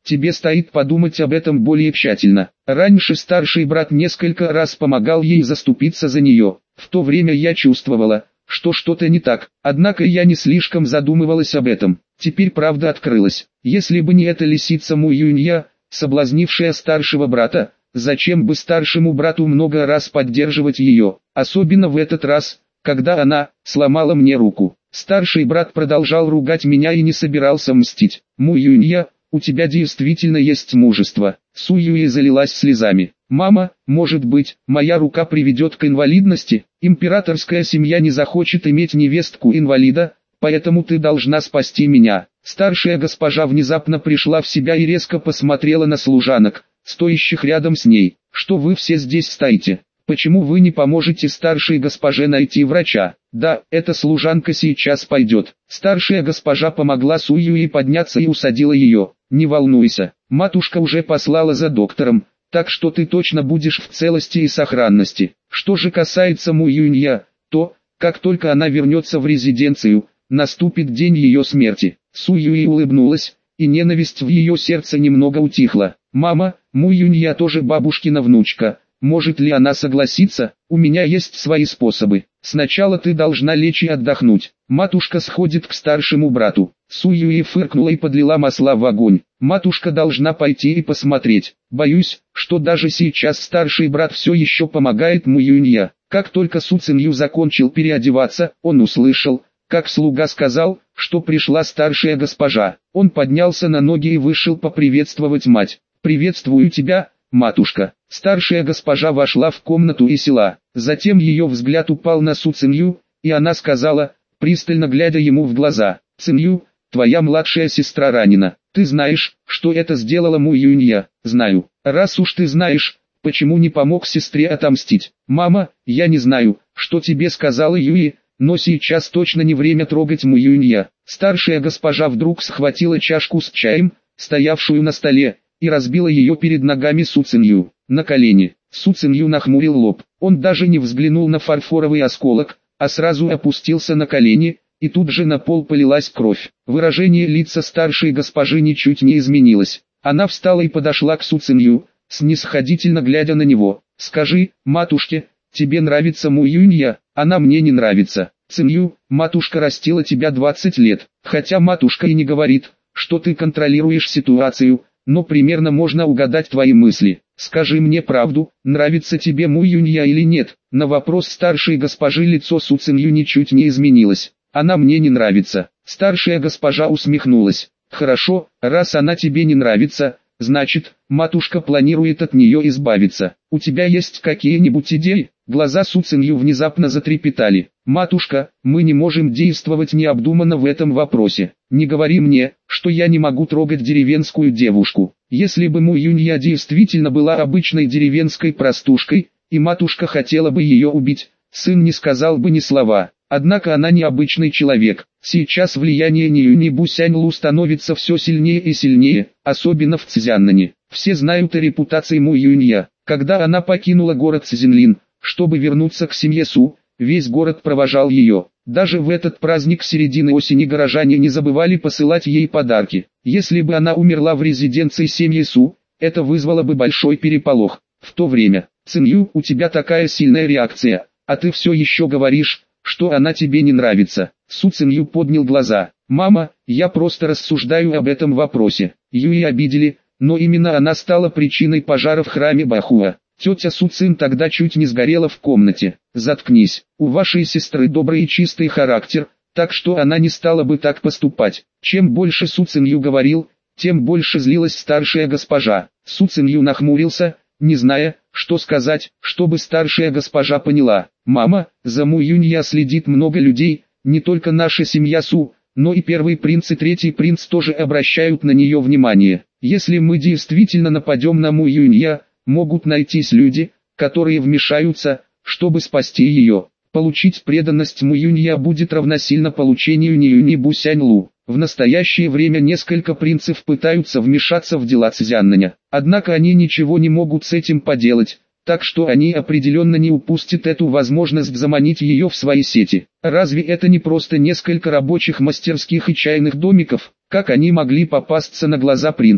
тебе стоит подумать об этом более тщательно. Раньше старший брат несколько раз помогал ей заступиться за нее. В то время я чувствовала, что что-то не так, однако я не слишком задумывалась об этом. Теперь правда открылась. Если бы не эта лисица Му Юнья, соблазнившая старшего брата, зачем бы старшему брату много раз поддерживать ее, особенно в этот раз, когда она сломала мне руку. Старший брат продолжал ругать меня и не собирался мстить. Му Юнья, у тебя действительно есть мужество. Су Юи залилась слезами. Мама, может быть, моя рука приведет к инвалидности? Императорская семья не захочет иметь невестку-инвалида, поэтому ты должна спасти меня. Старшая госпожа внезапно пришла в себя и резко посмотрела на служанок, стоящих рядом с ней. Что вы все здесь стоите? Почему вы не поможете старшей госпоже найти врача? Да, эта служанка сейчас пойдет. Старшая госпожа помогла Су Юи подняться и усадила ее. Не волнуйся, матушка уже послала за доктором, так что ты точно будешь в целости и сохранности. Что же касается Му Юнья, то, как только она вернется в резиденцию, наступит день ее смерти. Су Юи улыбнулась, и ненависть в ее сердце немного утихла. Мама, Му Юнья тоже бабушкина внучка. Может ли она согласиться? У меня есть свои способы. Сначала ты должна лечь и отдохнуть. Матушка сходит к старшему брату. Су Юи фыркнула и подлила масла в огонь. Матушка должна пойти и посмотреть. Боюсь, что даже сейчас старший брат все еще помогает Му Юнья. Как только Су Цинью закончил переодеваться, он услышал, как слуга сказал, что пришла старшая госпожа. Он поднялся на ноги и вышел поприветствовать мать. «Приветствую тебя, матушка». Старшая госпожа вошла в комнату и села. Затем ее взгляд упал на Су Цинью, и она сказала, пристально глядя ему в глаза: «Цинью, твоя младшая сестра ранена. Ты знаешь, что это сделала Му Юнья?» «Знаю. Раз уж ты знаешь, почему не помог сестре отомстить?» «Мама, я не знаю, что тебе сказала Юи, но сейчас точно не время трогать Му Юнья». Старшая госпожа вдруг схватила чашку с чаем, стоявшую на столе, и разбила ее перед ногами Су Цинью на колени. Су Цинью нахмурил лоб. Он даже не взглянул на фарфоровый осколок, а сразу опустился на колени, и тут же на пол полилась кровь. Выражение лица старшей госпожи ничуть не изменилось. Она встала и подошла к Су Цинью, снисходительно глядя на него. «Скажи, матушке, тебе нравится Му Юнья?» «Она мне не нравится. Цинью, матушка растила тебя 20 лет. Хотя матушка и не говорит, что ты контролируешь ситуацию, но примерно можно угадать твои мысли. Скажи мне правду, нравится тебе Му Юнья или нет?» На вопрос старшей госпожи лицо Су Цинью ничуть не изменилось. «Она мне не нравится». Старшая госпожа усмехнулась. «Хорошо, раз она тебе не нравится, значит, матушка планирует от нее избавиться. У тебя есть какие-нибудь идеи?» Глаза Су Цинью внезапно затрепетали. «Матушка, мы не можем действовать необдуманно в этом вопросе. Не говори мне, что я не могу трогать деревенскую девушку. Если бы Му Юнья действительно была обычной деревенской простушкой, и матушка хотела бы ее убить, сын не сказал бы ни слова. Однако она не обычный человек. Сейчас влияние Ньюни Бусяньлу становится все сильнее и сильнее, особенно в Цзяннане. Все знают о репутации Му Юнья. Когда она покинула город Цзинлин, чтобы вернуться к семье Су, весь город провожал ее. Даже в этот праздник середины осени горожане не забывали посылать ей подарки. Если бы она умерла в резиденции семьи Су, это вызвало бы большой переполох. В то время: «Цинью, у тебя такая сильная реакция, а ты все еще говоришь, что она тебе не нравится». Су Цинью поднял глаза. «Мама, я просто рассуждаю об этом вопросе. Юи обидели, но именно она стала причиной пожара в храме Бахуа. Тетя Су Цин тогда чуть не сгорела в комнате». «Заткнись, у вашей сестры добрый и чистый характер, так что она не стала бы так поступать». Чем больше Су Цинью говорил, тем больше злилась старшая госпожа. Су Цинью нахмурился, не зная, что сказать, чтобы старшая госпожа поняла. «Мама, за Му Юнья следит много людей, не только наша семья Су, но и первый принц и третий принц тоже обращают на нее внимание. Если мы действительно нападем на Му Юнья, могут найтись люди, которые вмешаются, чтобы спасти ее. Получить преданность Му Юнья будет равносильно получению Ньюни Бусяньлу. В настоящее время несколько принцев пытаются вмешаться в дела Цзяннаня, однако они ничего не могут с этим поделать, так что они определенно не упустят эту возможность заманить ее в свои сети. Разве это не просто несколько рабочих мастерских и чайных домиков? Как они могли попасться на глаза принцам?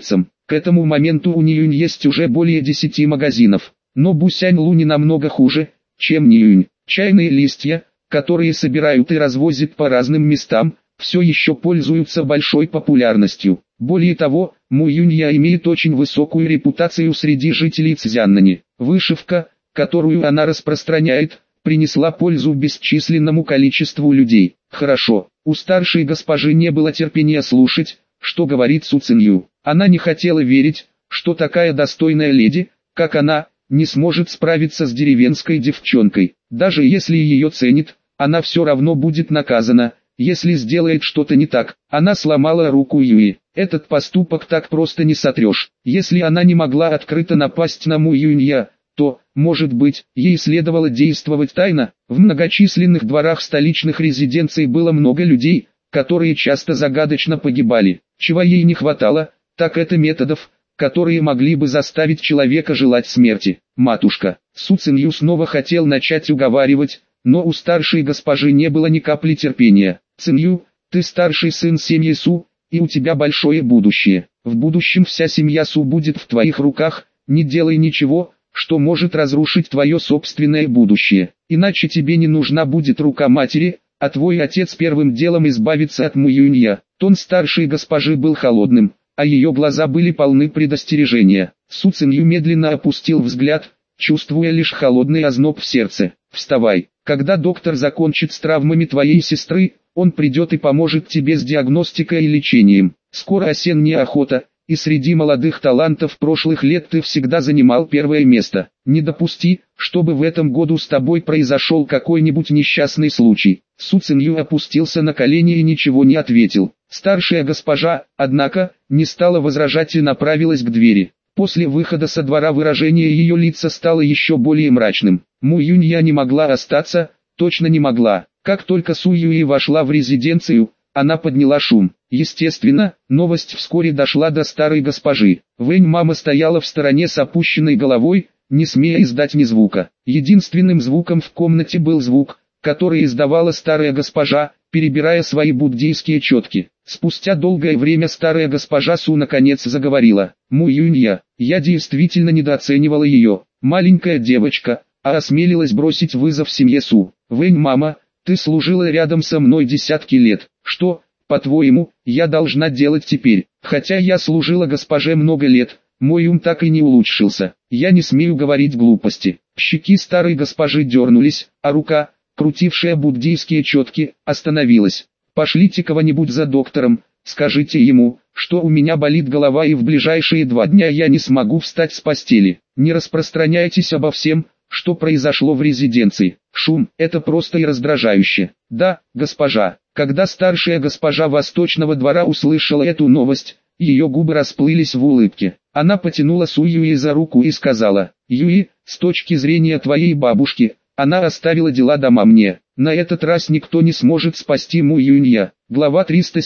К этому моменту у Ниюнь есть уже более 10 магазинов. Но Бусянь-Лу не намного хуже, чем Ниюнь. Чайные листья, которые собирают и развозят по разным местам, все еще пользуются большой популярностью. Более того, Муюнья имеет очень высокую репутацию среди жителей Цзяннани. Вышивка, которую она распространяет, принесла пользу бесчисленному количеству людей. Хорошо, у старшей госпожи не было терпения слушать, что говорит Су Цинью. Она не хотела верить, что такая достойная леди, как она, не сможет справиться с деревенской девчонкой. Даже если ее ценит, она все равно будет наказана, если сделает что-то не так. Она сломала руку Юи. Этот поступок так просто не сотрешь. Если она не могла открыто напасть на Му Юнья, то, может быть, ей следовало действовать тайно. В многочисленных дворах столичных резиденций было много людей, которые часто загадочно погибали. Чего ей не хватало, так это методов, которые могли бы заставить человека желать смерти. Матушка, Су Цинью снова хотел начать уговаривать, но у старшей госпожи не было ни капли терпения. Цинью, ты старший сын семьи Су, и у тебя большое будущее. В будущем вся семья Су будет в твоих руках, не делай ничего, что может разрушить твое собственное будущее. Иначе тебе не нужна будет рука матери, а твой отец первым делом избавится от Му Юнья. Тон старшей госпожи был холодным, а ее глаза были полны предостережения. Су Цинью медленно опустил взгляд, чувствуя лишь холодный озноб в сердце. «Вставай, когда доктор закончит с травмами твоей сестры, он придет и поможет тебе с диагностикой и лечением. Скоро осенняя охота, и среди молодых талантов прошлых лет ты всегда занимал первое место. Не допусти, чтобы в этом году с тобой произошел какой-нибудь несчастный случай». Су Цинью опустился на колени и ничего не ответил. Старшая госпожа, однако, не стала возражать и направилась к двери. После выхода со двора выражение ее лица стало еще более мрачным. Му Юнья не могла остаться, точно не могла. Как только Су Юи вошла в резиденцию, она подняла шум. Естественно, новость вскоре дошла до старой госпожи. Вэнь-мама стояла в стороне с опущенной головой, не смея издать ни звука. Единственным звуком в комнате был звук, который издавала старая госпожа, перебирая свои буддийские четки. Спустя долгое время старая госпожа Су наконец заговорила. «Му Юнья, я действительно недооценивала ее. Маленькая девочка, а осмелилась бросить вызов семье Су. Вэнь-мама, ты служила рядом со мной десятки лет. Что, по-твоему, я должна делать теперь? Хотя я служила госпоже много лет, мой ум так и не улучшился. Я не смею говорить глупости». Щеки старой госпожи дернулись, а рука, крутившая буддийские четки, остановилась. «Пошлите кого-нибудь за доктором, скажите ему, что у меня болит голова и в ближайшие 2 дня я не смогу встать с постели. Не распространяйтесь обо всем, что произошло в резиденции. Шум, это просто и раздражающе». «Да, госпожа». Когда старшая госпожа Восточного двора услышала эту новость, ее губы расплылись в улыбке. Она потянула Су Юи за руку и сказала: «Юи, с точки зрения твоей бабушки, она оставила дела дома мне. На этот раз никто не сможет спасти Му Юнья». Глава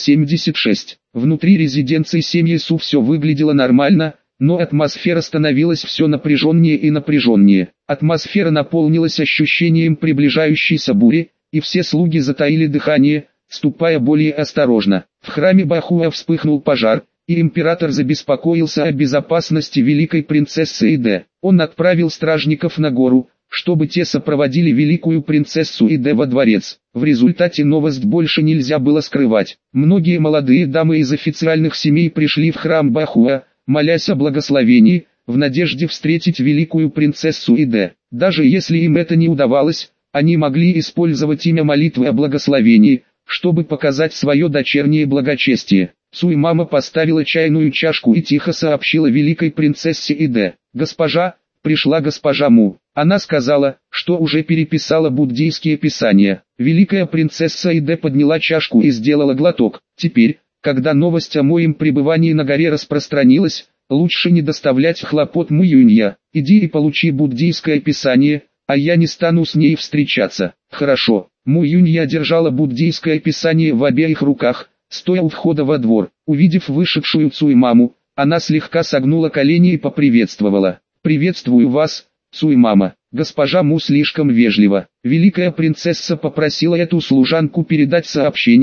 376. Внутри резиденции семьи Су все выглядело нормально, но атмосфера становилась все напряженнее и напряженнее. Атмосфера наполнилась ощущением приближающейся бури, и все слуги затаили дыхание, ступая более осторожно. В храме Бахуа вспыхнул пожар, и император забеспокоился о безопасности великой принцессы Иде. Он отправил стражников на гору, чтобы те сопроводили великую принцессу Иде во дворец. В результате новость больше нельзя было скрывать. Многие молодые дамы из официальных семей пришли в храм Бахуа, молясь о благословении, в надежде встретить великую принцессу Иде. Даже если им это не удавалось, они могли использовать имя молитвы о благословении, чтобы показать свое дочернее благочестие. Цуй-мама поставила чайную чашку и тихо сообщила великой принцессе Иде: «Госпожа, пришла госпожа Му». Она сказала, что уже переписала буддийские писания. Великая принцесса Иде подняла чашку и сделала глоток. «Теперь, когда новость о моем пребывании на горе распространилась, лучше не доставлять хлопот Му Юнья. Иди и получи буддийское писание, а я не стану с ней встречаться». «Хорошо». Му Юнья держала буддийское писание в обеих руках, стоя у входа во двор. Увидев вышедшую Цуй-маму, она слегка согнула колени и поприветствовала: «Приветствую вас, Цуй-мама». Госпожа Му слишком вежлива. Великая принцесса попросила эту служанку передать сообщение,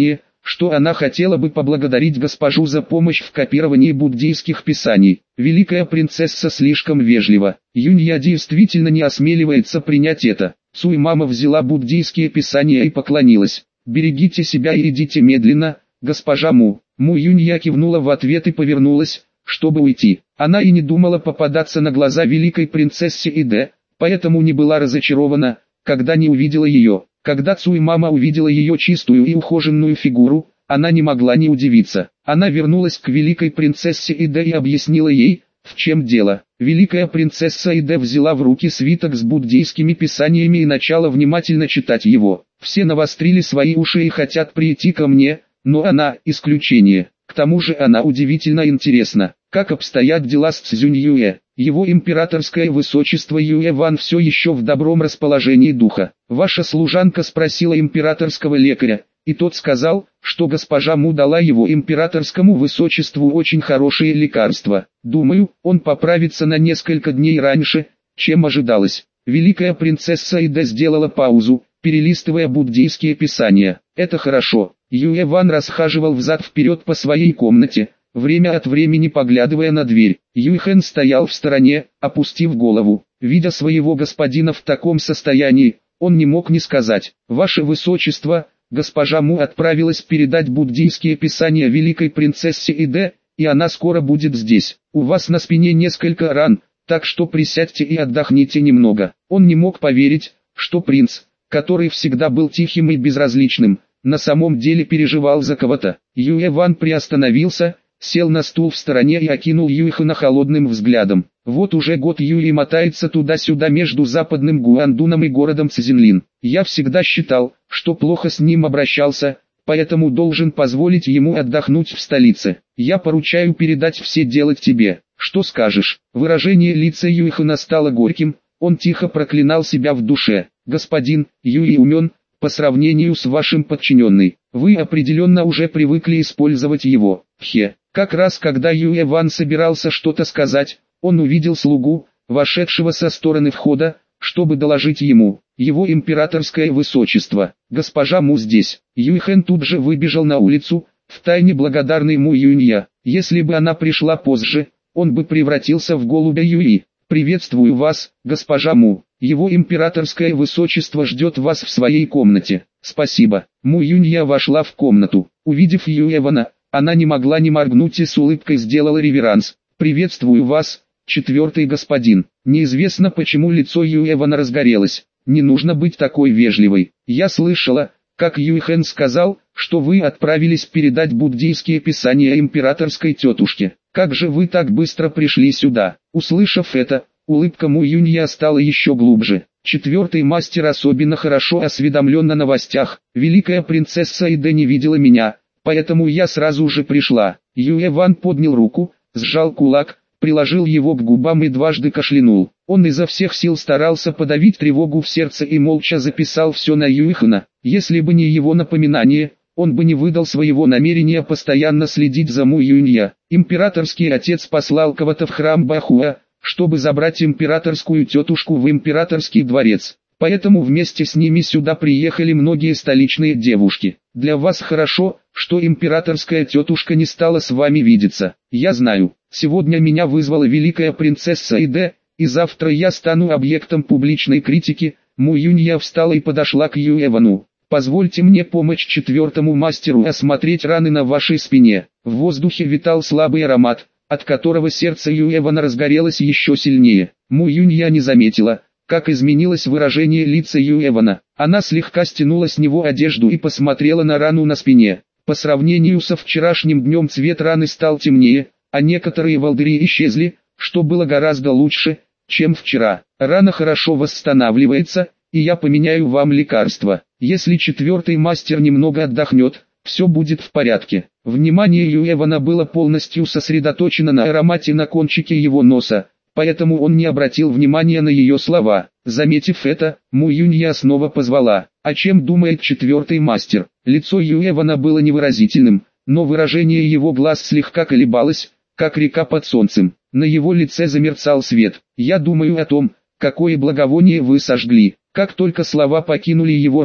что она хотела бы поблагодарить госпожу за помощь в копировании буддийских писаний. Великая принцесса слишком вежлива. Юнья действительно не осмеливается принять это. Цуй-мама взяла буддийские писания и поклонилась. «Берегите себя и идите медленно, госпожа Му». Му Юнья кивнула в ответ и повернулась, чтобы уйти. Она и не думала попадаться на глаза великой принцессе Иде, поэтому не была разочарована, когда не увидела ее. Когда Цуй-мама увидела ее чистую и ухоженную фигуру, она не могла не удивиться. Она вернулась к великой принцессе Иде и объяснила ей, в чем дело. Великая принцесса Иде взяла в руки свиток с буддийскими писаниями и начала внимательно читать его. Все навострили свои уши и хотят прийти ко мне, но она – исключение. К тому же она удивительно интересна. Как обстоят дела с Цзюнь Юэ? Его императорское высочество Юэ Ван все еще в добром расположении духа. Ваша служанка спросила императорского лекаря, и тот сказал, что госпожа Му дала его императорскому высочеству очень хорошие лекарства. Думаю, он поправится на несколько дней раньше, чем ожидалось. Великая принцесса Иде сделала паузу, перелистывая буддийские писания. Это хорошо. Юэ Ван расхаживал взад-вперед по своей комнате, время от времени поглядывая на дверь. Юйхэн стоял в стороне, опустив голову. Видя своего господина в таком состоянии, он не мог не сказать: «Ваше Высочество, госпожа Му отправилась передать буддийские писания великой принцессе Иде, и она скоро будет здесь. У вас на спине несколько ран, так что присядьте и отдохните немного». Он не мог поверить, что принц, который всегда был тихим и безразличным, на самом деле переживал за кого-то. Юэ Ван приостановился, сел на стул в стороне и окинул Юйхэна холодным взглядом. Вот уже год Юй мотается туда-сюда между западным Гуандуном и городом Цзинлин. Я всегда считал, что плохо с ним обращался, поэтому должен позволить ему отдохнуть в столице. Я поручаю передать все делать тебе. Что скажешь? Выражение лица Юйхэна стало горьким, он тихо проклинал себя в душе. Господин, Юй умен, по сравнению с вашим подчиненным. Вы определенно уже привыкли использовать его. Как раз когда Юэ Ван собирался что-то сказать, он увидел слугу, вошедшего со стороны входа, чтобы доложить ему: его императорское высочество, госпожа Му здесь. Юйхэн тут же выбежал на улицу, втайне благодарный Му Юнья. Если бы она пришла позже, он бы превратился в голубя Юи. «Приветствую вас, госпожа Му. Его императорское высочество ждет вас в своей комнате». «Спасибо». Му Юнья вошла в комнату. Увидев Юэ Вана, она не могла не моргнуть и с улыбкой сделала реверанс. «Приветствую вас, четвертый господин». Неизвестно почему лицо Юэ Вана разгорелось. «Не нужно быть такой вежливой. Я слышала, как Юйхэн сказал, что вы отправились передать буддийские писания императорской тетушке. Как же вы так быстро пришли сюда?» Услышав это, улыбка Му Юнья стала еще глубже. Четвертый мастер особенно хорошо осведомлен о новостях. Великая принцесса Иде не видела меня, поэтому я сразу же пришла. Юэ Ван поднял руку, сжал кулак, приложил его к губам и дважды кашлянул. Он изо всех сил старался подавить тревогу в сердце и молча записал все на Юйхэна. Если бы не его напоминание, он бы не выдал своего намерения постоянно следить за Му Юнья. Императорский отец послал кого-то в храм Бахуа, чтобы забрать императорскую тетушку в императорский дворец. Поэтому вместе с ними сюда приехали многие столичные девушки. Для вас хорошо, что императорская тетушка не стала с вами видеться. Я знаю, сегодня меня вызвала великая принцесса Иде, и завтра я стану объектом публичной критики. Му Юнья встала и подошла к Юэ Вану. «Позвольте мне помочь четвертому мастеру осмотреть раны на вашей спине». В воздухе витал слабый аромат, от которого сердце Юэ Вана разгорелось еще сильнее. Му Юнья не заметила, как изменилось выражение лица Юэ Вана. Она слегка стянула с него одежду и посмотрела на рану на спине. По сравнению со вчерашним днем цвет раны стал темнее, а некоторые волдыри исчезли, что было гораздо лучше, чем вчера. Рана хорошо восстанавливается, и я поменяю вам лекарство. Если четвертый мастер немного отдохнет, все будет в порядке. Внимание Юэ Вана было полностью сосредоточено на аромате на кончике его носа, поэтому он не обратил внимания на ее слова. Заметив это, Му Юнья снова позвала: «О чем думает четвертый мастер?» Лицо Юэ Вана было невыразительным, но выражение его глаз слегка колебалось, как река под солнцем. На его лице замерцал свет. «Я думаю о том, какое благовоние вы сожгли». Как только слова покинули его рот,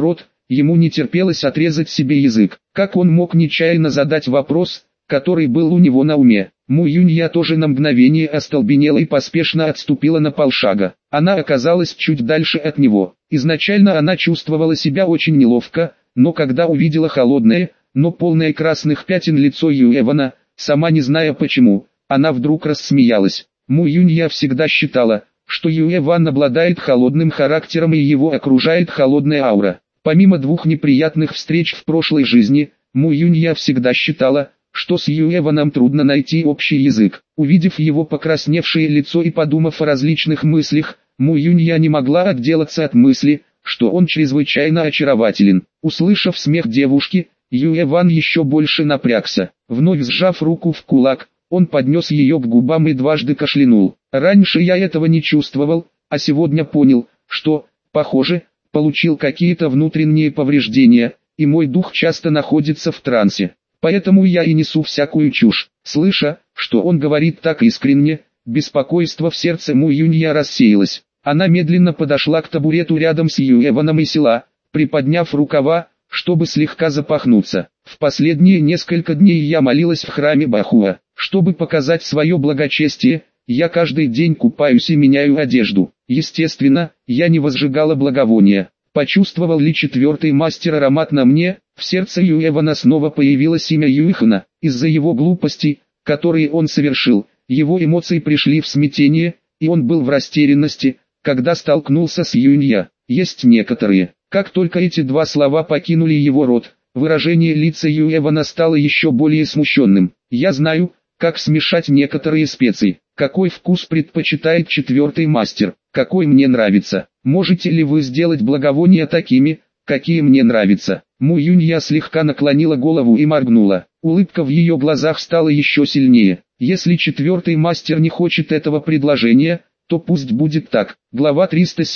ему не терпелось отрезать себе язык. Как он мог нечаянно задать вопрос, который был у него на уме? Му Юнья тоже на мгновение остолбенела и поспешно отступила на полшага. Она оказалась чуть дальше от него. Изначально она чувствовала себя очень неловко, но когда увидела холодное, но полное красных пятен лицо Юэвана, сама не зная почему, она вдруг рассмеялась. Му Юнья всегда считала, что Юэван обладает холодным характером и его окружает холодная аура. Помимо двух неприятных встреч в прошлой жизни, Му Юнья всегда считала, что с Юэваном трудно найти общий язык. Увидев его покрасневшее лицо и подумав о различных мыслях, Му Юнья не могла отделаться от мысли, что он чрезвычайно очарователен. Услышав смех девушки, Юэван еще больше напрягся. Вновь сжав руку в кулак, он поднес ее к губам и дважды кашлянул. Раньше я этого не чувствовал, а сегодня понял, что, похоже, получил какие-то внутренние повреждения, и мой дух часто находится в трансе. Поэтому я и несу всякую чушь. Слыша, что он говорит так искренне, беспокойство в сердце Му Юнья рассеялось. Она медленно подошла к табурету рядом с Юэваном и села, приподняв рукава, чтобы слегка запахнуться. В последние несколько дней я молилась в храме Бахуа. Чтобы показать свое благочестие, я каждый день купаюсь и меняю одежду. Естественно, я не возжигала благовония. Почувствовал ли четвертый мастер аромат на мне? В сердце Юэвана снова появилось имя Юйхана. Из-за его глупостей, которые он совершил, его эмоции пришли в смятение, и он был в растерянности, когда столкнулся с Юнья. Есть некоторые. Как только эти два слова покинули его рот, выражение лица Юэвана стало еще более смущенным. Я знаю, как смешать некоторые специи. Какой вкус предпочитает четвертый мастер? Какой мне нравится? Можете ли вы сделать благовония такими, какие мне нравятся? Му Юнья слегка наклонила голову и моргнула. Улыбка в ее глазах стала еще сильнее. Если четвертый мастер не хочет этого предложения, то пусть будет так. Глава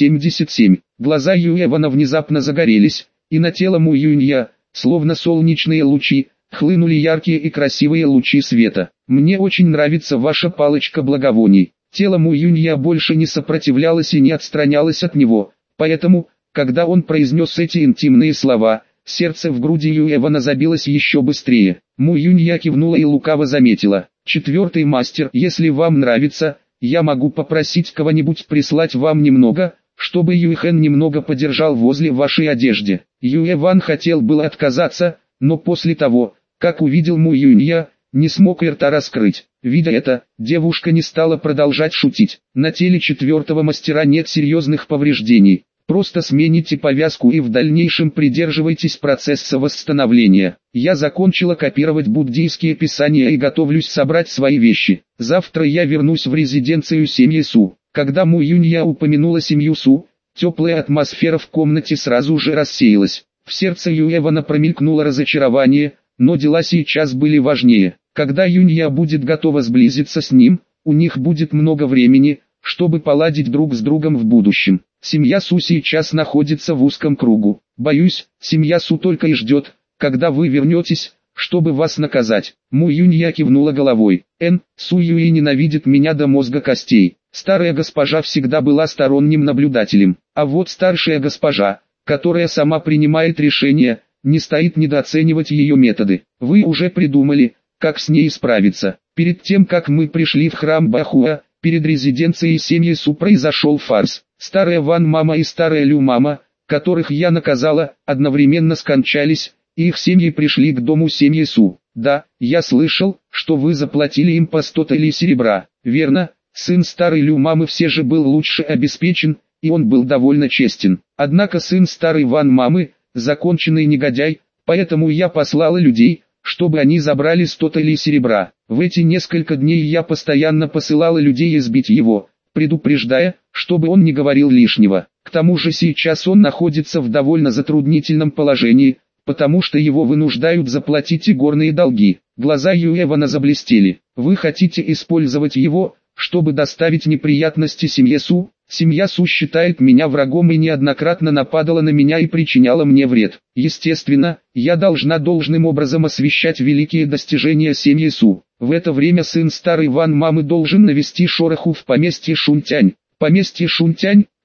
377. Глаза Юэвана внезапно загорелись, и на тело Му Юнья, словно солнечные лучи, хлынули яркие и красивые лучи света. Мне очень нравится ваша палочка благовоний. Тело Му Юнья больше не сопротивлялось и не отстранялось от него, поэтому, когда он произнес эти интимные слова, сердце в груди Юэвана забилось еще быстрее. Му Юнья кивнула и лукаво заметила: четвертый мастер, если вам нравится, я могу попросить кого-нибудь прислать вам немного, чтобы Юйхэн немного подержал возле вашей одежды. Юэван хотел было отказаться, но после того, как увидел Му Юнья, не смог и рта раскрыть. Видя это, девушка не стала продолжать шутить. На теле четвертого мастера нет серьезных повреждений. Просто смените повязку и в дальнейшем придерживайтесь процесса восстановления. Я закончила копировать буддийские писания и готовлюсь собрать свои вещи. Завтра я вернусь в резиденцию семьи Су. Когда Му Юнья упомянула семью Су, теплая атмосфера в комнате сразу же рассеялась. В сердце Юэвана промелькнуло разочарование, но дела сейчас были важнее. Когда Юнья будет готова сблизиться с ним, у них будет много времени, чтобы поладить друг с другом в будущем. Семья Су сейчас находится в узком кругу. Боюсь, семья Су только и ждет, когда вы вернетесь, чтобы вас наказать. Му Юнья кивнула головой. Су Юи ненавидит меня до мозга костей. Старая госпожа всегда была сторонним наблюдателем, а вот старшая госпожа, которая сама принимает решения, не стоит недооценивать ее методы. Вы уже придумали, как с ней справиться. Перед тем, как мы пришли в храм Бахуа, перед резиденцией семьи Су произошел фарс. Старая Ван Мама и старая Лю Мама, которых я наказала, одновременно скончались, и их семьи пришли к дому семьи Су. Да, я слышал, что вы заплатили им по 100 талей серебра. Верно, сын старой Лю Мамы все же был лучше обеспечен, и он был довольно честен. Однако сын старой Ван Мамы, законченный негодяй, поэтому я послала людей, чтобы они забрали 100 талей серебра. В эти несколько дней я постоянно посылала людей избить его, предупреждая, чтобы он не говорил лишнего. К тому же сейчас он находится в довольно затруднительном положении, потому что его вынуждают заплатить игорные долги. Глаза Юэвана заблестели. Вы хотите использовать его, чтобы доставить неприятности семье Су? Семья Су считает меня врагом и неоднократно нападала на меня и причиняла мне вред. Естественно, я должна должным образом освещать великие достижения семьи Су. В это время сын старой Ван Мамы должен навести шороху в поместье Шунтянь. Поместье Шунтянь,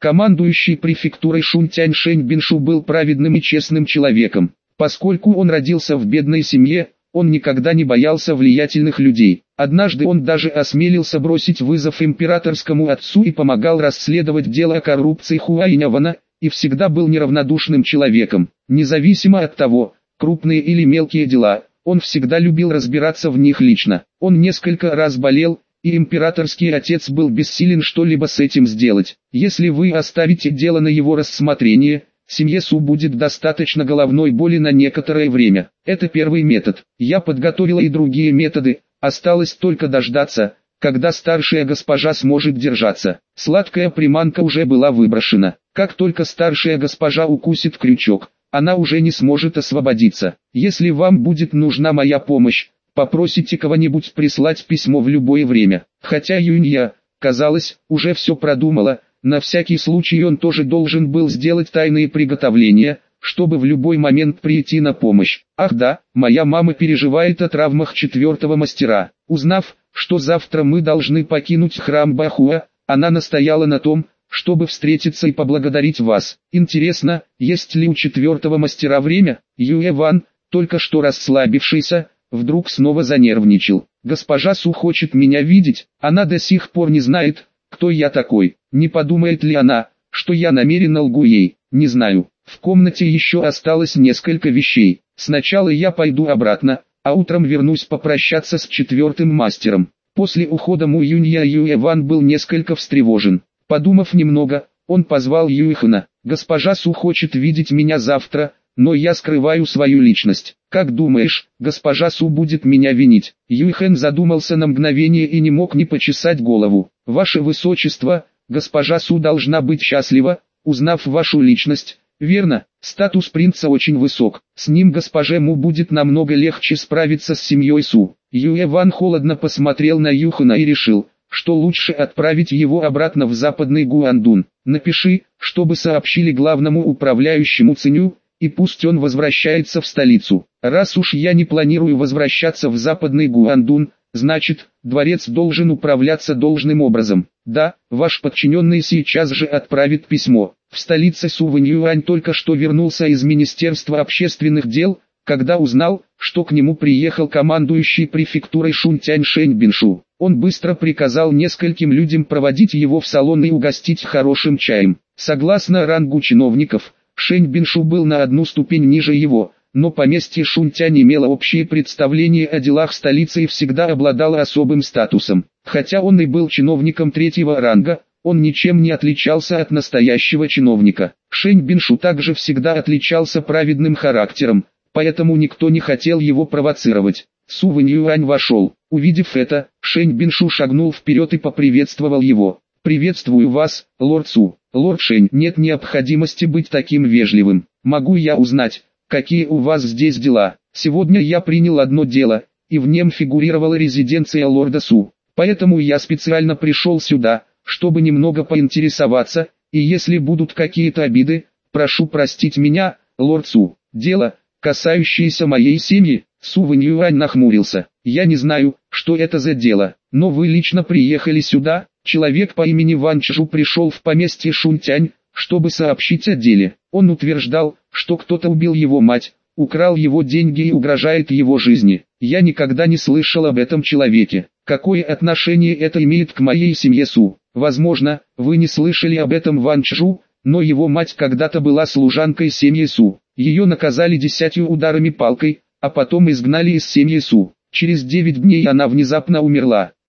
Командующий префектурой Шунтянь Шэнь Биншу был праведным и честным человеком. Поскольку он родился в бедной семье, он никогда не боялся влиятельных людей. Однажды он даже осмелился бросить вызов императорскому отцу и помогал расследовать дело о коррупции Хуайнявана, и всегда был неравнодушным человеком. Независимо от того, крупные или мелкие дела, он всегда любил разбираться в них лично. Он несколько раз болел, и императорский отец был бессилен что-либо с этим сделать. Если вы оставите дело на его рассмотрение, семье Су будет достаточно головной боли на некоторое время. Это первый метод. Я подготовила и другие методы, осталось только дождаться, когда старшая госпожа сможет держаться. Сладкая приманка уже была выброшена. Как только старшая госпожа укусит крючок, она уже не сможет освободиться. Если вам будет нужна моя помощь, попросите кого-нибудь прислать письмо в любое время. Хотя Юнья, казалось, уже все продумала, на всякий случай он тоже должен был сделать тайные приготовления, чтобы в любой момент прийти на помощь. Ах да, моя мама переживает о травмах четвертого мастера. Узнав, что завтра мы должны покинуть храм Бахуа, она настояла на том, чтобы встретиться и поблагодарить вас. Интересно, есть ли у четвертого мастера время? Юэ Ван, только что расслабившийся, вдруг снова занервничал. Госпожа Су хочет меня видеть, она до сих пор не знает, кто я такой. Не подумает ли она, что я намеренно лгу ей? Не знаю. В комнате еще осталось несколько вещей. Сначала я пойду обратно, а утром вернусь попрощаться с четвертым мастером. После ухода Му Юнья Юэ Ван был несколько встревожен. Подумав немного, он позвал Юэхана. «Госпожа Су хочет видеть меня завтра, но я скрываю свою личность. Как думаешь, госпожа Су будет меня винить?» Юэхан задумался на мгновение и не мог не почесать голову. «Ваше Высочество, госпожа Су должна быть счастлива, узнав вашу личность, верно? Статус принца очень высок, с ним госпоже Му будет намного легче справиться с семьей Су». Юэ Ван холодно посмотрел на Юэхана и решил, что лучше отправить его обратно в западный Гуандун. «Напиши, чтобы сообщили главному управляющему Циню, и пусть он возвращается в столицу. Раз уж я не планирую возвращаться в западный Гуандун, значит, дворец должен управляться должным образом. Да, ваш подчиненный сейчас же отправит письмо». В столице Сувэньюань только что вернулся из Министерства общественных дел, когда узнал, что к нему приехал командующий префектурой Шунтянь Шэнь Биншу. Он быстро приказал нескольким людям проводить его в салон и угостить хорошим чаем. Согласно рангу чиновников, Шэнь Биншу был на одну ступень ниже его, но поместье Шунтянь имело общее представление о делах столицы и всегда обладало особым статусом. Хотя он и был чиновником третьего ранга, он ничем не отличался от настоящего чиновника. Шэнь Биншу также всегда отличался праведным характером, поэтому никто не хотел его провоцировать. Су Вэньюань вошел. Увидев это, Шэнь Биншу шагнул вперед и поприветствовал его. «Приветствую вас, лорд Су». «Лорд Шэнь, нет необходимости быть таким вежливым. Могу я узнать, какие у вас здесь дела?» «Сегодня я принял одно дело, и в нем фигурировала резиденция лорда Су. Поэтому я специально пришел сюда, чтобы немного поинтересоваться, и если будут какие-то обиды, прошу простить меня, лорд Су. Дело, касающееся моей семьи». Су Вэньюань нахмурился. «Я не знаю, что это за дело, но вы лично приехали сюда». Человек по имени Ван Чжу пришел в поместье Шунтянь, чтобы сообщить о деле. Он утверждал, что кто-то убил его мать, украл его деньги и угрожает его жизни. Я никогда не слышал об этом человеке. Какое отношение это имеет к моей семье Су? Возможно, вы не слышали об этом Ван Чжу, но его мать когда-то была служанкой семьи Су. Ее наказали 10 ударами палкой, а потом изгнали из семьи Су. Через 9 дней она внезапно умерла.